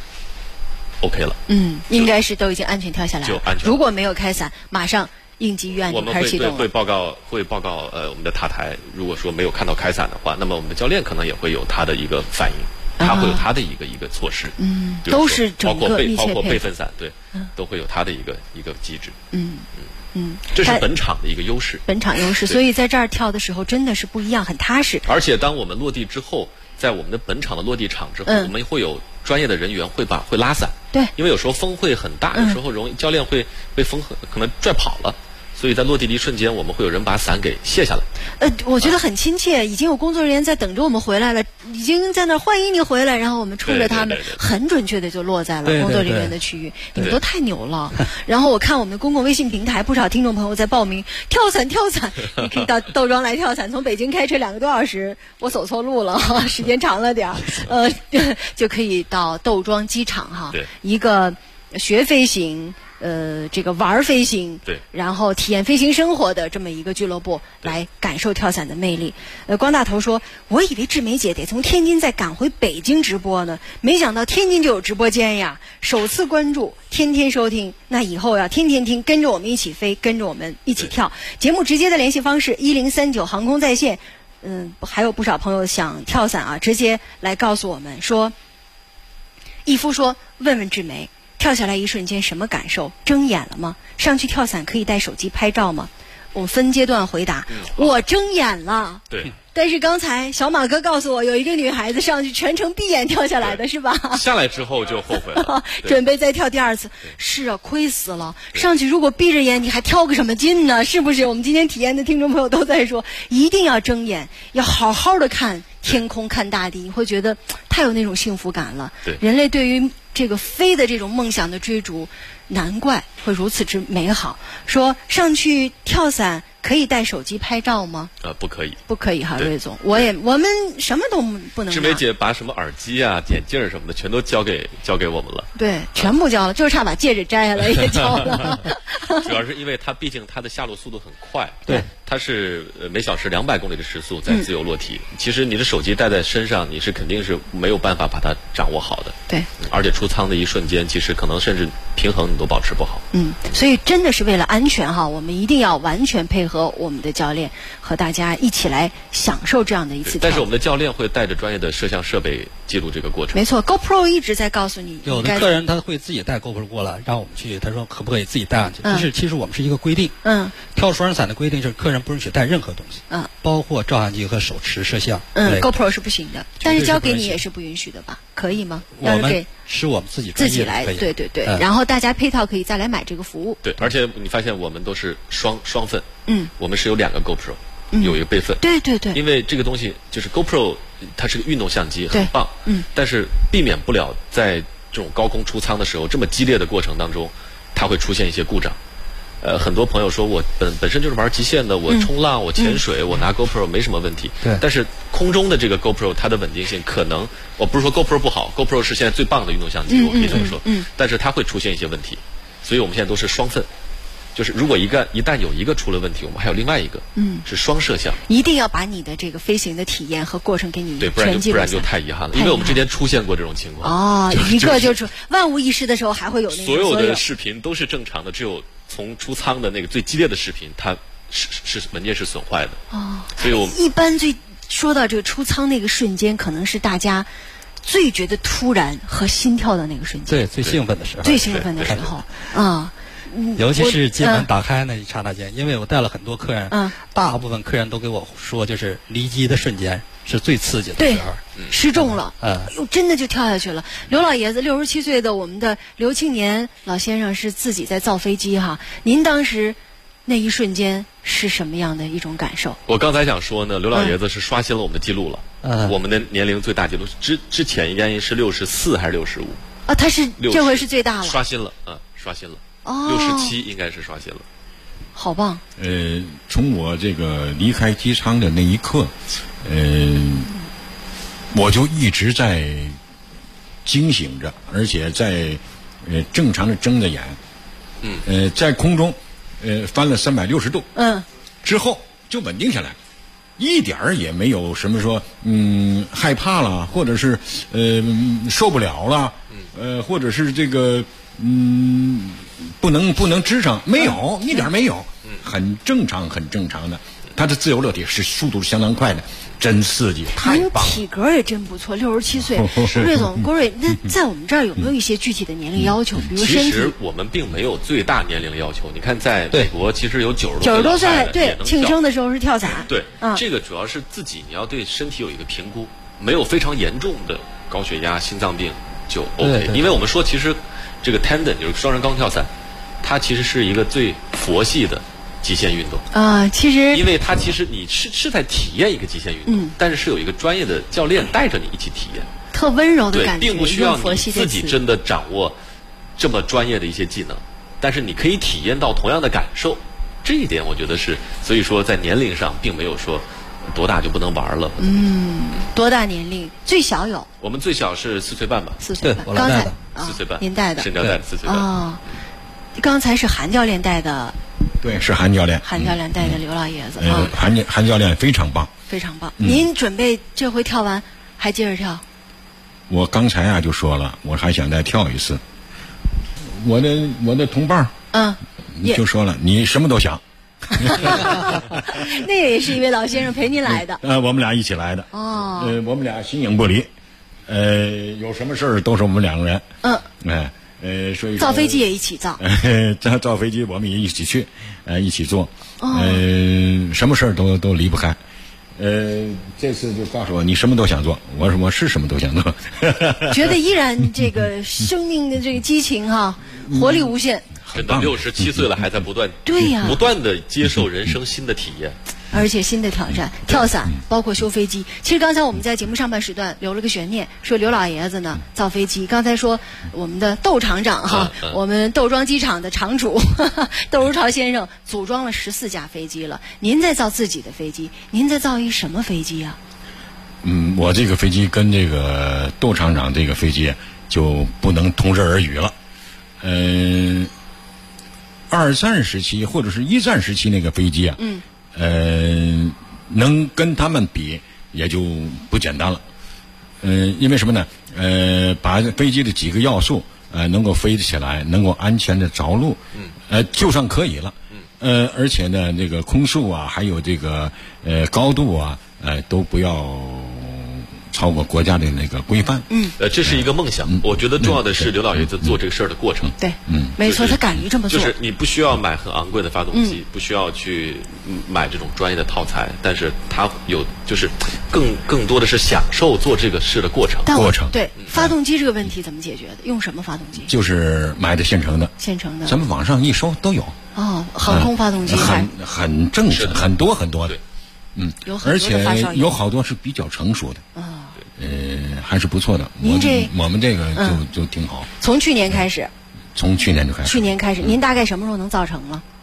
OK 了， 应该是都已经安全跳下来了， 就安全。 如果没有开伞，马上应急预案就开始启动了。 我们会报告我们的塔台，如果说没有看到开伞的话，那么我们的教练可能也会有他的一个反应。他会有他的一个措施， 都是整个密切配合， 包括备份伞，对，都会有他的一个机制，这是本场的一个优势， 本场优势，所以在这儿跳的时候真的是不一样，很踏实。 而且当我们落地之后，在我们的本场的落地场之后，我们会有专业的人员会拉伞， 对， 因为有时候风会很大，有时候容易教练会被风可能拽跑了。 所以在落地的一瞬间，我们会有人把伞给卸下来。 我觉得很亲切，已经有工作人员在等着我们回来了，已经在那欢迎你回来，然后我们冲着他们，很准确的就落在了工作人员的区域。你们都太牛了！然后我看我们公共微信平台，不少听众朋友在报名跳伞，你可以到窦庄来跳伞，从北京开车2个多小时，我走错路了，时间长了点就可以到窦庄机场哈，一个学飞行。这个玩飞行， 对， 然后体验飞行生活的这么一个俱乐部，来感受跳伞的魅力。光大头说，我以为志梅姐得从天津再赶回北京直播呢，没想到天津就有直播间呀！首次关注，天天收听，那以后要天天听，跟着我们一起飞，跟着我们一起跳。节目直接的联系方式1039航空在线。还有不少朋友想跳伞啊，直接来告诉我们说，义夫说，问问志梅。跳下来一瞬间什么感受？睁眼了吗？上去跳伞可以带手机拍照吗？我们分阶段回答。我睁眼了。 对。 但是刚才小马哥告诉我，有一个女孩子上去全程闭眼跳下来的，是吧？ 下来之后就后悔了， 准备再跳第2次。是啊，亏死了！上去如果闭着眼，你还跳个什么劲呢？是不是？我们今天体验的听众朋友都在说，一定要睁眼，要好好的看天空，看大地，你会觉得太有那种幸福感了。 对， 人类对于这个飞的这种梦想的追逐，难怪会如此之美好。说上去跳伞可以带手机拍照吗？ 不可以， 不可以哈，瑞总，我们什么都不能。 志梅姐把什么耳机啊、眼镜什么的，全都交给我们了。 对，全部交了，就差把戒指摘下来也交了。 主要是因为它毕竟它的下落速度很快， 对， 它是每小时200公里的时速在自由落体。其实你的手机带在身上，你是肯定是没有办法把它掌握好的。 对， 而且出舱的一瞬间，其实可能甚至平衡你都保持不好。 所以真的是为了安全哈，我们一定要完全配合我们的教练，和大家一起来享受这样的一次。 但是我们的教练会带着专业的摄像设备记录这个过程。 没错 ，GoPro 一直在告诉你。 有的客人他会自己带 GoPro 过来，让我们去，他说可不可以自己带上去？但是其实我们是一个规定。跳双人伞的规定是客人不允许带任何东西。包括照相机和手持摄像。 GoPro 是不行的，但是交给你也是不允许的吧？可以吗？ 我们是我们自己来，对。然后大家配套可以再来买这个服务。 对，而且你发现我们都是双份。我们是有2个 GoPro。有一个备份， 对， 因为这个东西就是 GoPro， 它是个运动相机，很棒，但是避免不了在这种高空出舱的时候，这么激烈的过程当中，它会出现一些故障。很多朋友说我本身就是玩极限的，我冲浪，我潜水，我拿 GoPro 没什么问题。 对， 但是空中的这个 GoPro 它的稳定性可能，我不是说 GoPro 不好 ，GoPro 是现在最棒的运动相机，我可以这么说。但是它会出现一些问题，所以我们现在都是双份。就是如果一旦有一个出了问题，我们还有另外一个，是双摄像。 一定要把你的这个飞行的体验和过程给你全记录下来， 不然就太遗憾了。因为我们之前出现过这种情况。 一个就是万无一失的时候，还会有那个所有的视频都是正常的，只有从出舱的那个最激烈的视频，它是文件是损坏的。所以我们一般说到这个出舱那个瞬间，可能是大家最觉得突然和心跳的那个瞬间。 对，最兴奋的时候。 最兴奋的时候尤其是机门打开那一刹那间，因为我带了很多客人，大部分客人都给我说，就是离机的瞬间是最刺激的时候。 失重了，真的就跳下去了。刘老爷子67岁的我们的刘庆年老先生是自己在造飞机哈，您当时那一瞬间是什么样的一种感受？ 我刚才想说呢，刘老爷子是刷新了我们的记录了。我们的年龄最大记录之前应该是64还是65？ 他是这回是最大了， 刷新了，刷新了。67应该是刷新了， 好棒。 从我这个离开机舱的那一刻，我就一直在惊醒着，而且在正常的睁着眼，在空中翻了360度，之后就稳定下来，一点儿也没有什么说害怕了，或者是受不了了，或者是这个不能支撑，没有，一点没有，很正常的。它的自由落体是速度相当快的，真刺激，太棒了。 体格也真不错，67岁。瑞总，郭瑞，那在我们这儿有没有一些具体的年龄要求？比如身体？ 其实我们并没有最大年龄要求。你看，在美国其实有 90多岁，对，庆生的时候是跳伞。 对，这个主要是自己你要对身体有一个评估，没有非常严重的高血压、心脏病就 OK。因为我们说，其实这个 tandem 就是双人钢跳伞，它其实是一个最佛系的极限运动其实因为它其实你是在体验一个极限运动，但是有一个专业的教练带着你一起体验， 特温柔的感觉， 并不需要你自己真的掌握这么专业的一些技能，但是你可以体验到同样的感受，这一点我觉得是，所以说在年龄上并没有说多大就不能玩了。 多大年龄？最小有？ 我们最小是4岁半吧。 4岁半。 我来带的 4岁半。 您带的？ 沈教带的4岁半。 刚才是韩教练带的。 对，是韩教练。 韩教练带的刘老爷子韩教练非常棒。 非常棒。您准备这回跳完还接着跳？ 我刚才就说了，我还想再跳一次。我的同伴就说了，你什么都想。 那个也是一位老先生陪您来的。 我们俩一起来的。我们俩形影不离。有什么事儿都是我们两个人。所以造飞机也一起造。 造飞机我们也一起去，一起做。什么事儿都离不开。这次就告诉我你什么都想做，我说我是什么都想做。 觉得依然这个生命的这个激情活力无限。 真的67岁了还在不断的接受人生新的体验， 而且新的挑战，跳伞包括修飞机。其实刚才我们在节目上半时段留了个悬念，说刘老爷子呢造飞机。刚才说我们的窦厂长我们窦庄机场的厂主窦如潮先生组装了14架飞机了。您在造自己的飞机，您在造一什么飞机啊？ 我这个飞机跟这个窦厂长这个飞机就不能同日而语了。二战时期或者是一战时期那个飞机能跟他们比也就不简单了。因为什么呢？把飞机的几个要素能够飞起来，能够安全的着陆，就算可以了。而且呢，这个空速还有这个高度都不要超过国家的那个规范。 这是一个梦想。我觉得重要的是刘老爷子做这个事儿的过程。 对，没错，他敢于这么做。 就是你不需要买很昂贵的发动机，不需要去买这种专业的套材，但是他有就是更多的是享受做这个事的过程。 对，发动机这个问题怎么解决的？用什么发动机？ 就是买的现成的。咱们网上一搜都有。 航空发动机很正常，很多的。而且有好多是比较成熟的。还是不错的。我们这个就挺好。 从去年开始。 从去年就开始。 去年开始，您大概什么时候能造成了？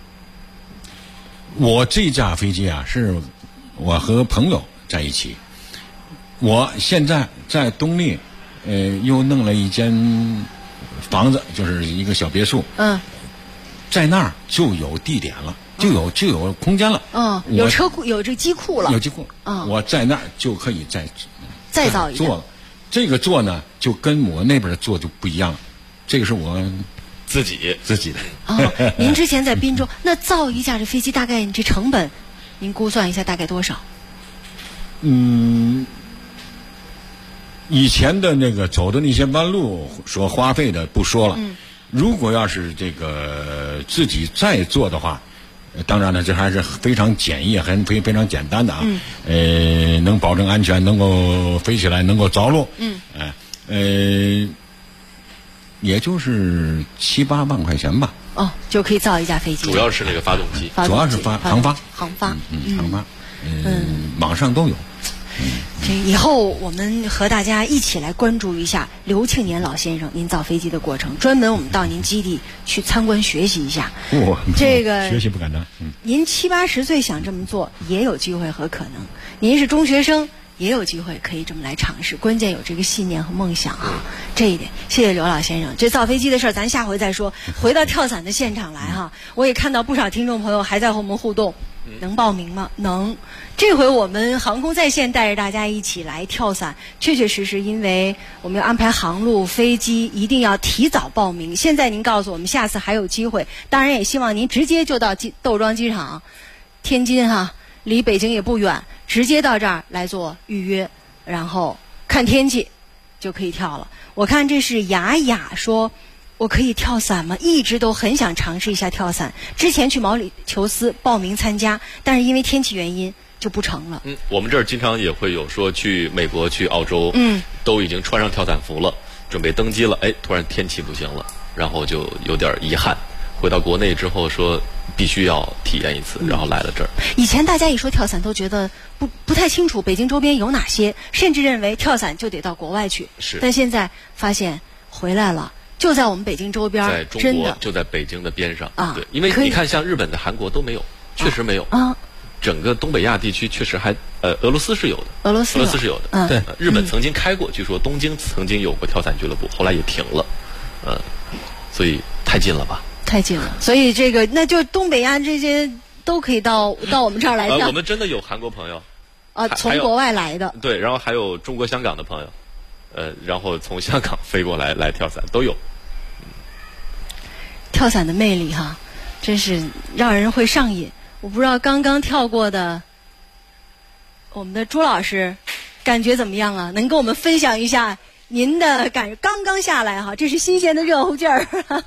我这架飞机是我和朋友在一起。我现在在东丽，又弄了一间房子，就是一个小别墅。在那儿就有地点了。就有空间了。 有车库，有这机库了。 有机库。我在那儿就可以再造一个。 做了，这个做呢就跟我那边做就不一样了。这个是我自己的。 您之前在滨州那造一架这飞机，大概你这成本，您估算一下大概多少？ 以前的那个走的那些弯路所花费的不说了。如果要是这个自己再做的话。当然了，这还是非常简易、非常简单的能保证安全，能够飞起来，能够着陆。也就是7、8万块钱吧。 就可以造一架飞机。 主要是那个发动机， 主要是航发。 航发。 网上都有。 这以后我们和大家一起来关注一下刘庆年老先生您造飞机的过程，专门我们到您基地去参观学习一下。这个学习不敢当。 您70、80岁想这么做也有机会和可能，您是中学生也有机会可以这么来尝试，关键有这个信念和梦想这一点。谢谢刘老先生。这造飞机的事儿咱下回再说。回到跳伞的现场来我也看到不少听众朋友还在和我们互动。能报名吗？能。这回我们航空在线带着大家一起来跳伞，确确实实因为我们要安排航路飞机，一定要提早报名。现在您告诉我们下次还有机会，当然也希望您直接就到窦庄机场，天津离北京也不远，直接到这儿来做预约，然后看天气就可以跳了。我看这是雅雅说，我可以跳伞吗？一直都很想尝试一下跳伞。之前去毛里求斯报名参加，但是因为天气原因就不成了。 我们这儿经常也会有说去美国、去澳洲，都已经穿上跳伞服了，准备登机了，突然天气不行了，然后就有点遗憾。 回到国内之后说必须要体验一次，然后来了这儿。 以前大家一说跳伞都觉得不太清楚北京周边有哪些，甚至认为跳伞就得到国外去。 是， 但现在发现回来了，就在我们北京周边， 在中国就在北京的边上啊。 对，因为你看像日本的、韩国都没有，确实没有啊。整个东北亚地区确实还俄罗斯是有的， 俄罗斯是有的。对，日本曾经开过，据说东京曾经有过跳伞俱乐部，后来也停了。所以太近了吧？ 太近了，所以这个那就东北亚这些都可以到我们这儿来跳。 我们真的有韩国朋友从国外来的。 对，然后还有中国香港的朋友，然后从香港飞过来跳伞都有。 跳伞的魅力哈，真是让人会上瘾。我不知道刚刚跳过的我们的朱老师感觉怎么样啊？能跟我们分享一下您的感觉？刚刚下来哈，这是新鲜的热乎劲儿。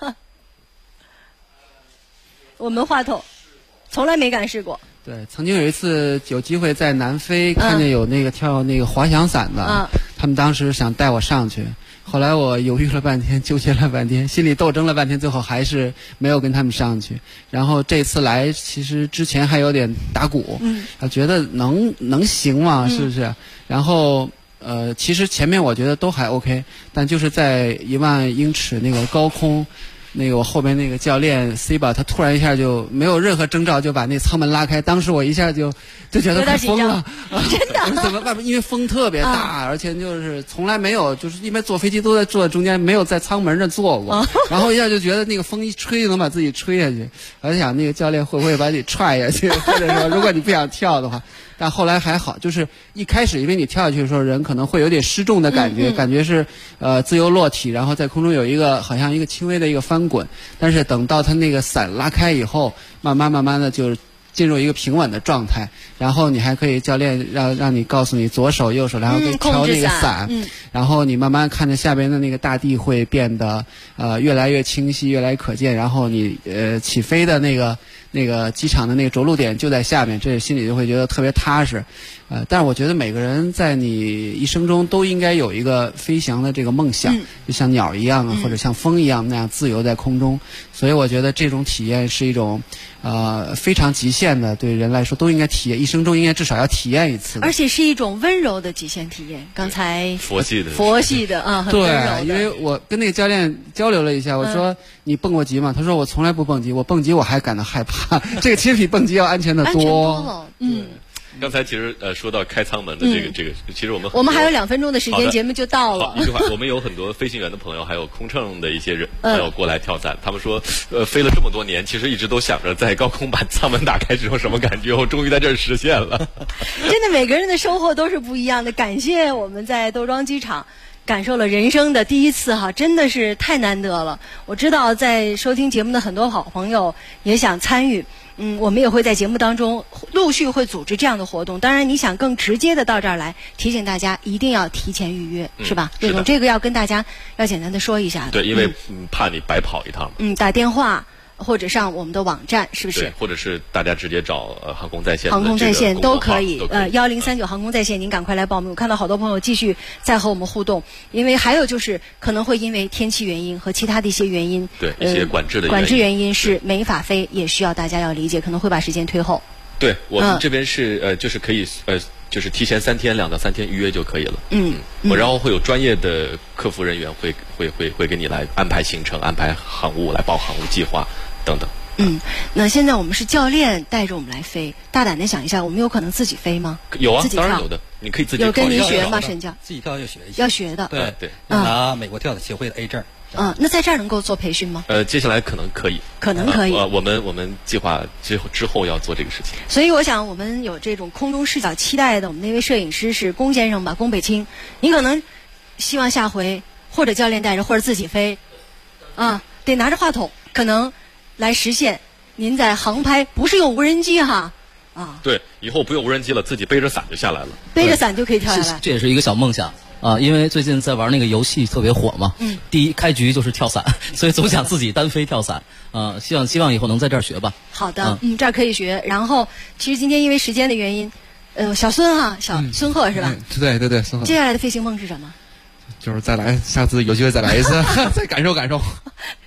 我们话筒从来没敢试过。 对，曾经有一次有机会在南非看见有那个跳那个滑翔伞的，他们当时想带我上去。后来我犹豫了半天，纠结了半天，心里斗争了半天，最后还是没有跟他们上去。然后这次来，其实之前还有点打鼓，觉得能行吗？是不是？然后其实前面我觉得都还 OK， 但就是在1万英尺那个高空。那个我后边那个教练 C 吧，他突然一下就没有任何征兆就把那舱门拉开，当时我一下就觉得快疯了， 真的。 怎么外边因为风特别大，而且就是从来没有，就是因为坐飞机都在坐中间，没有在舱门上坐过，然后一下就觉得那个风一吹能把自己吹下去，我在想那个教练会不会把你踹下去，或者说如果你不想跳的话。但后来还好，就是一开始因为你跳下去的时候，人可能会有点失重的感觉，感觉是自由落体，然后在空中有一个好像一个轻微的一个翻滚，但是等到他那个伞拉开以后，慢慢的就进入一个平稳的状态，然后你还可以教练让你告诉你左手右手，然后可以调那个伞，然后你慢慢看着下边的那个大地会变得越来越清晰，越来越可见，然后你起飞的那个机场的那个着陆点就在下面，这心里就会觉得特别踏实。但是我觉得每个人在你一生中都应该有一个飞翔的这个梦想，就像鸟一样啊，或者像风一样那样自由在空中。所以我觉得这种体验是一种非常极限的，对人来说都应该体验，一生中应该至少要体验一次。 而且是一种温柔的极限体验。刚才佛系的啊，很温柔的。 对，因为我跟那个教练交流了一下，我说你蹦过极吗？他说我从来不蹦极，我蹦极我还感到害怕。这个其实比蹦极要安全的多。 安全多了， 刚才其实说到开舱门的这个，其实我们还有2分钟的时间，节目就到了。 好，一句话，我们有很多飞行员的朋友，还有空乘的一些人朋友过来跳伞，他们说，飞了这么多年，其实一直都想着在高空把舱门打开之后什么感觉，我终于在这儿实现了。 真的，每个人的收获都是不一样的。感谢我们在窦庄机场感受了人生的第一次哈，真的是太难得了。我知道在收听节目的很多好朋友也想参与。我们也会在节目当中陆续会组织这样的活动。当然，你想更直接的到这儿来，提醒大家一定要提前预约，是吧？ 是的， 这个要跟大家要简单的说一下的。 对，因为怕你白跑一趟。 打电话或者上我们的网站，是不是？ 对，或者是大家直接找航空在线。 航空在线都可以。1039航空在线，您赶快来报名。我看到好多朋友继续在和我们互动，因为还有就是可能会因为天气原因和其他的一些原因， 对一些管制原因是没法飞，也需要大家要理解，可能会把时间推后。 对我们这边是就是可以就是提前2到3天预约就可以了。然后会有专业的客服人员会给你来安排行程、安排航务、来报航务计划等等。 那现在我们是教练带着我们来飞，大胆的想一下，我们有可能自己飞吗？ 有啊，当然有的，你可以自己有跟您学吗？沈教自己跳要学一下， 要学的。 对，拿美国跳伞协会的 A 证。 那在这儿能够做培训吗？ 接下来可能可以。我们计划之后要做这个事情。 所以我想，我们有这种空中视角期待的，我们那位摄影师是龚先生吧，龚北清。您可能希望下回或者教练带着，或者自己飞，得拿着话筒，可能来实现您在航拍，不是用无人机哈。 对，以后不用无人机了，自己背着伞就下来了。 背着伞就可以跳下来。 这也是一个小梦想。因为最近在玩那个游戏特别火嘛，第一开局就是跳伞，所以总想自己单飞跳伞，希望以后能在这儿学吧。 好的，这儿可以学。然后，其实今天因为时间的原因，小孙孙鹤是吧？ 对，孙鹤。 接下来的飞行梦是什么？ 就是下次有机会再来一次，再感受感受。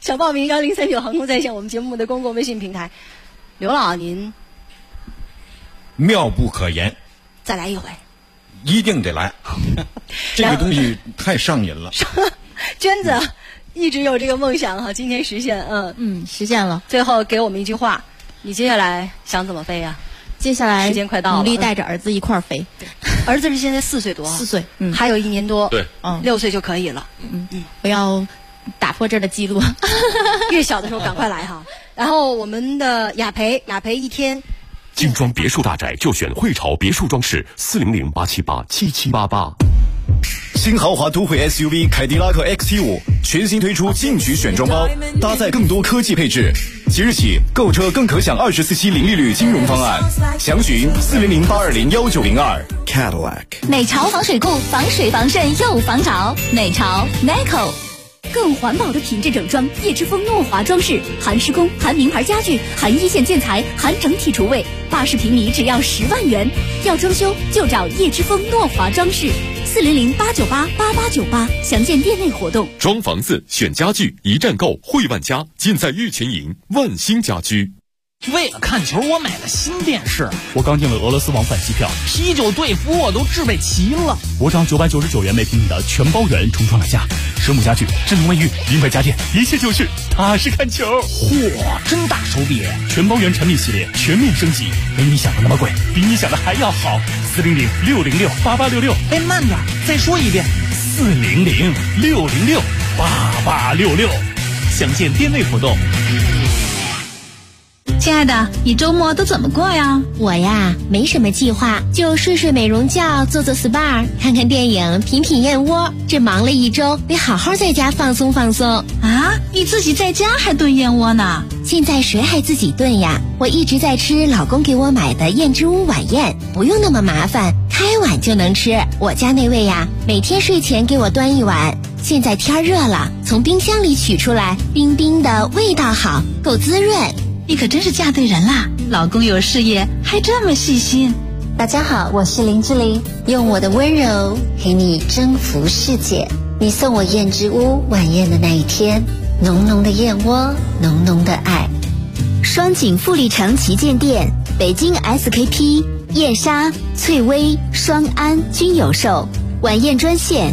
想报名1039航空在线我们节目的公共微信平台。刘老您妙不可言， 再来一回， 一定得来。这个东西太上瘾了。 娟子一直有这个梦想哈，今天实现， 实现了。 最后给我们一句话，你接下来想怎么飞呀？ 接下来时间快到了， 努力带着儿子一块儿飞。 儿子是现在4岁多，4 岁， 还有1年多， 对 ，6岁就可以了。 不要打破这儿的记录， 越小的时候赶快来哈。然后我们的雅培一天。 精装别墅大宅就选汇潮别墅装饰，400-878-7788。 新豪华都会 SUV 凯迪拉克 XT5 全新推出进取选装包，搭载更多科技配置。即日起购车更可享24期零利率金融方案，详询400-820-1902。Cadillac 美潮防水库，防水防渗又防潮。美潮 Neco。更环保的品质整装，叶之峰诺华装饰，含施工、含名牌家具、含一线建材、含整体厨卫，80平米只要10万元。要装修就找叶之峰诺华装饰，400-898-8898，详见店内活动。 装房子选家具，一站购汇万家，尽在玉泉营万兴家居。 为了看球，我买了新电视。 我刚订了俄罗斯往返机票， 啤酒、队服我都置备齐了。 我涨999元每平米的全包圆重创了价，实木家具、智能卫浴、名牌家电，一切就是踏实看球。 嚯，真大手笔！ 全包圆产品系列全面升级，没你想的那么贵，比你想的还要好。400-606-8866。 哎，慢点，再说一遍。 400-606-8866。详见店内活动。 亲爱的，你周末都怎么过呀？ 我呀，没什么计划，就睡睡美容觉，做做 SPA， 看看电影，品品燕窝。这忙了一周，得好好在家放松放松。 啊，你自己在家还炖燕窝呢？ 现在谁还自己炖呀？我一直在吃老公给我买的燕之屋晚宴，不用那么麻烦，开碗就能吃。我家那位呀，每天睡前给我端一碗。现在天热了，从冰箱里取出来，冰冰的，味道好，够滋润。 你可真是嫁对人啦！老公有事业，还这么细心。 大家好，我是林志玲，用我的温柔陪你征服世界。你送我燕之屋晚宴的那一天，浓浓的燕窝，浓浓的爱。 双井富力城旗舰店，北京 SKP、燕莎、翠微、双安均有售。晚宴专线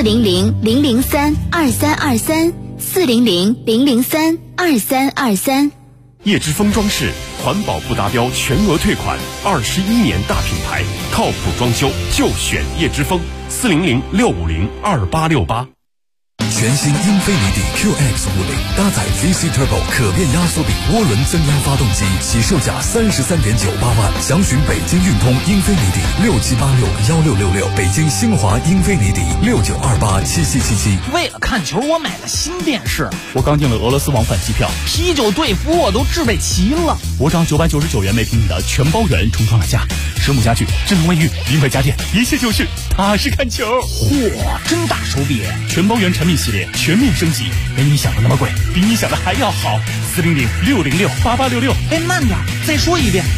400-003-2323，400-003-2323。 叶之峰装饰，环保不达标全额退款，21年大品牌，靠谱装修就选叶之峰，400-650-2868。 全新英菲尼迪 QX50 搭载 VC Turbo 可变压缩比涡轮增压发动机，起售价33.98万。详询北京运通英菲尼迪67861666，北京星华英菲尼迪69287777。 为了看球，我买了新电视。 我刚订了俄罗斯往返机票， 啤酒、队服我都置备齐了。 我涨999元每平米的全包圆重创了价，实木家具、智能卫浴、名牌家电，一切就是踏实看球。 嚯，真大手笔！ 全包圆产品系列全面升级，没你想的那么贵，比你想的还要好。400-606-8866。 哎，慢点，再说一遍。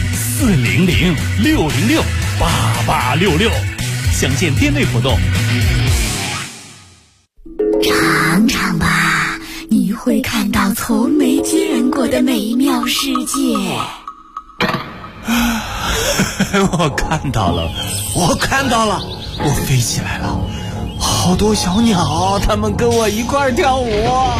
400-606-8866。详见店内活动。 尝尝吧，你会看到从没见过的美妙世界。 我看到了，我飞起来了。好多小鸟，它们跟我一块儿跳舞。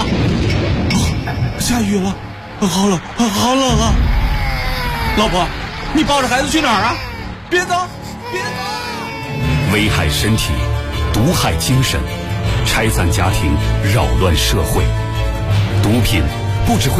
下雨了，好冷啊！老婆，你抱着孩子去哪儿啊？别走！ 危害身体，毒害精神，拆散家庭，扰乱社会。毒品不只会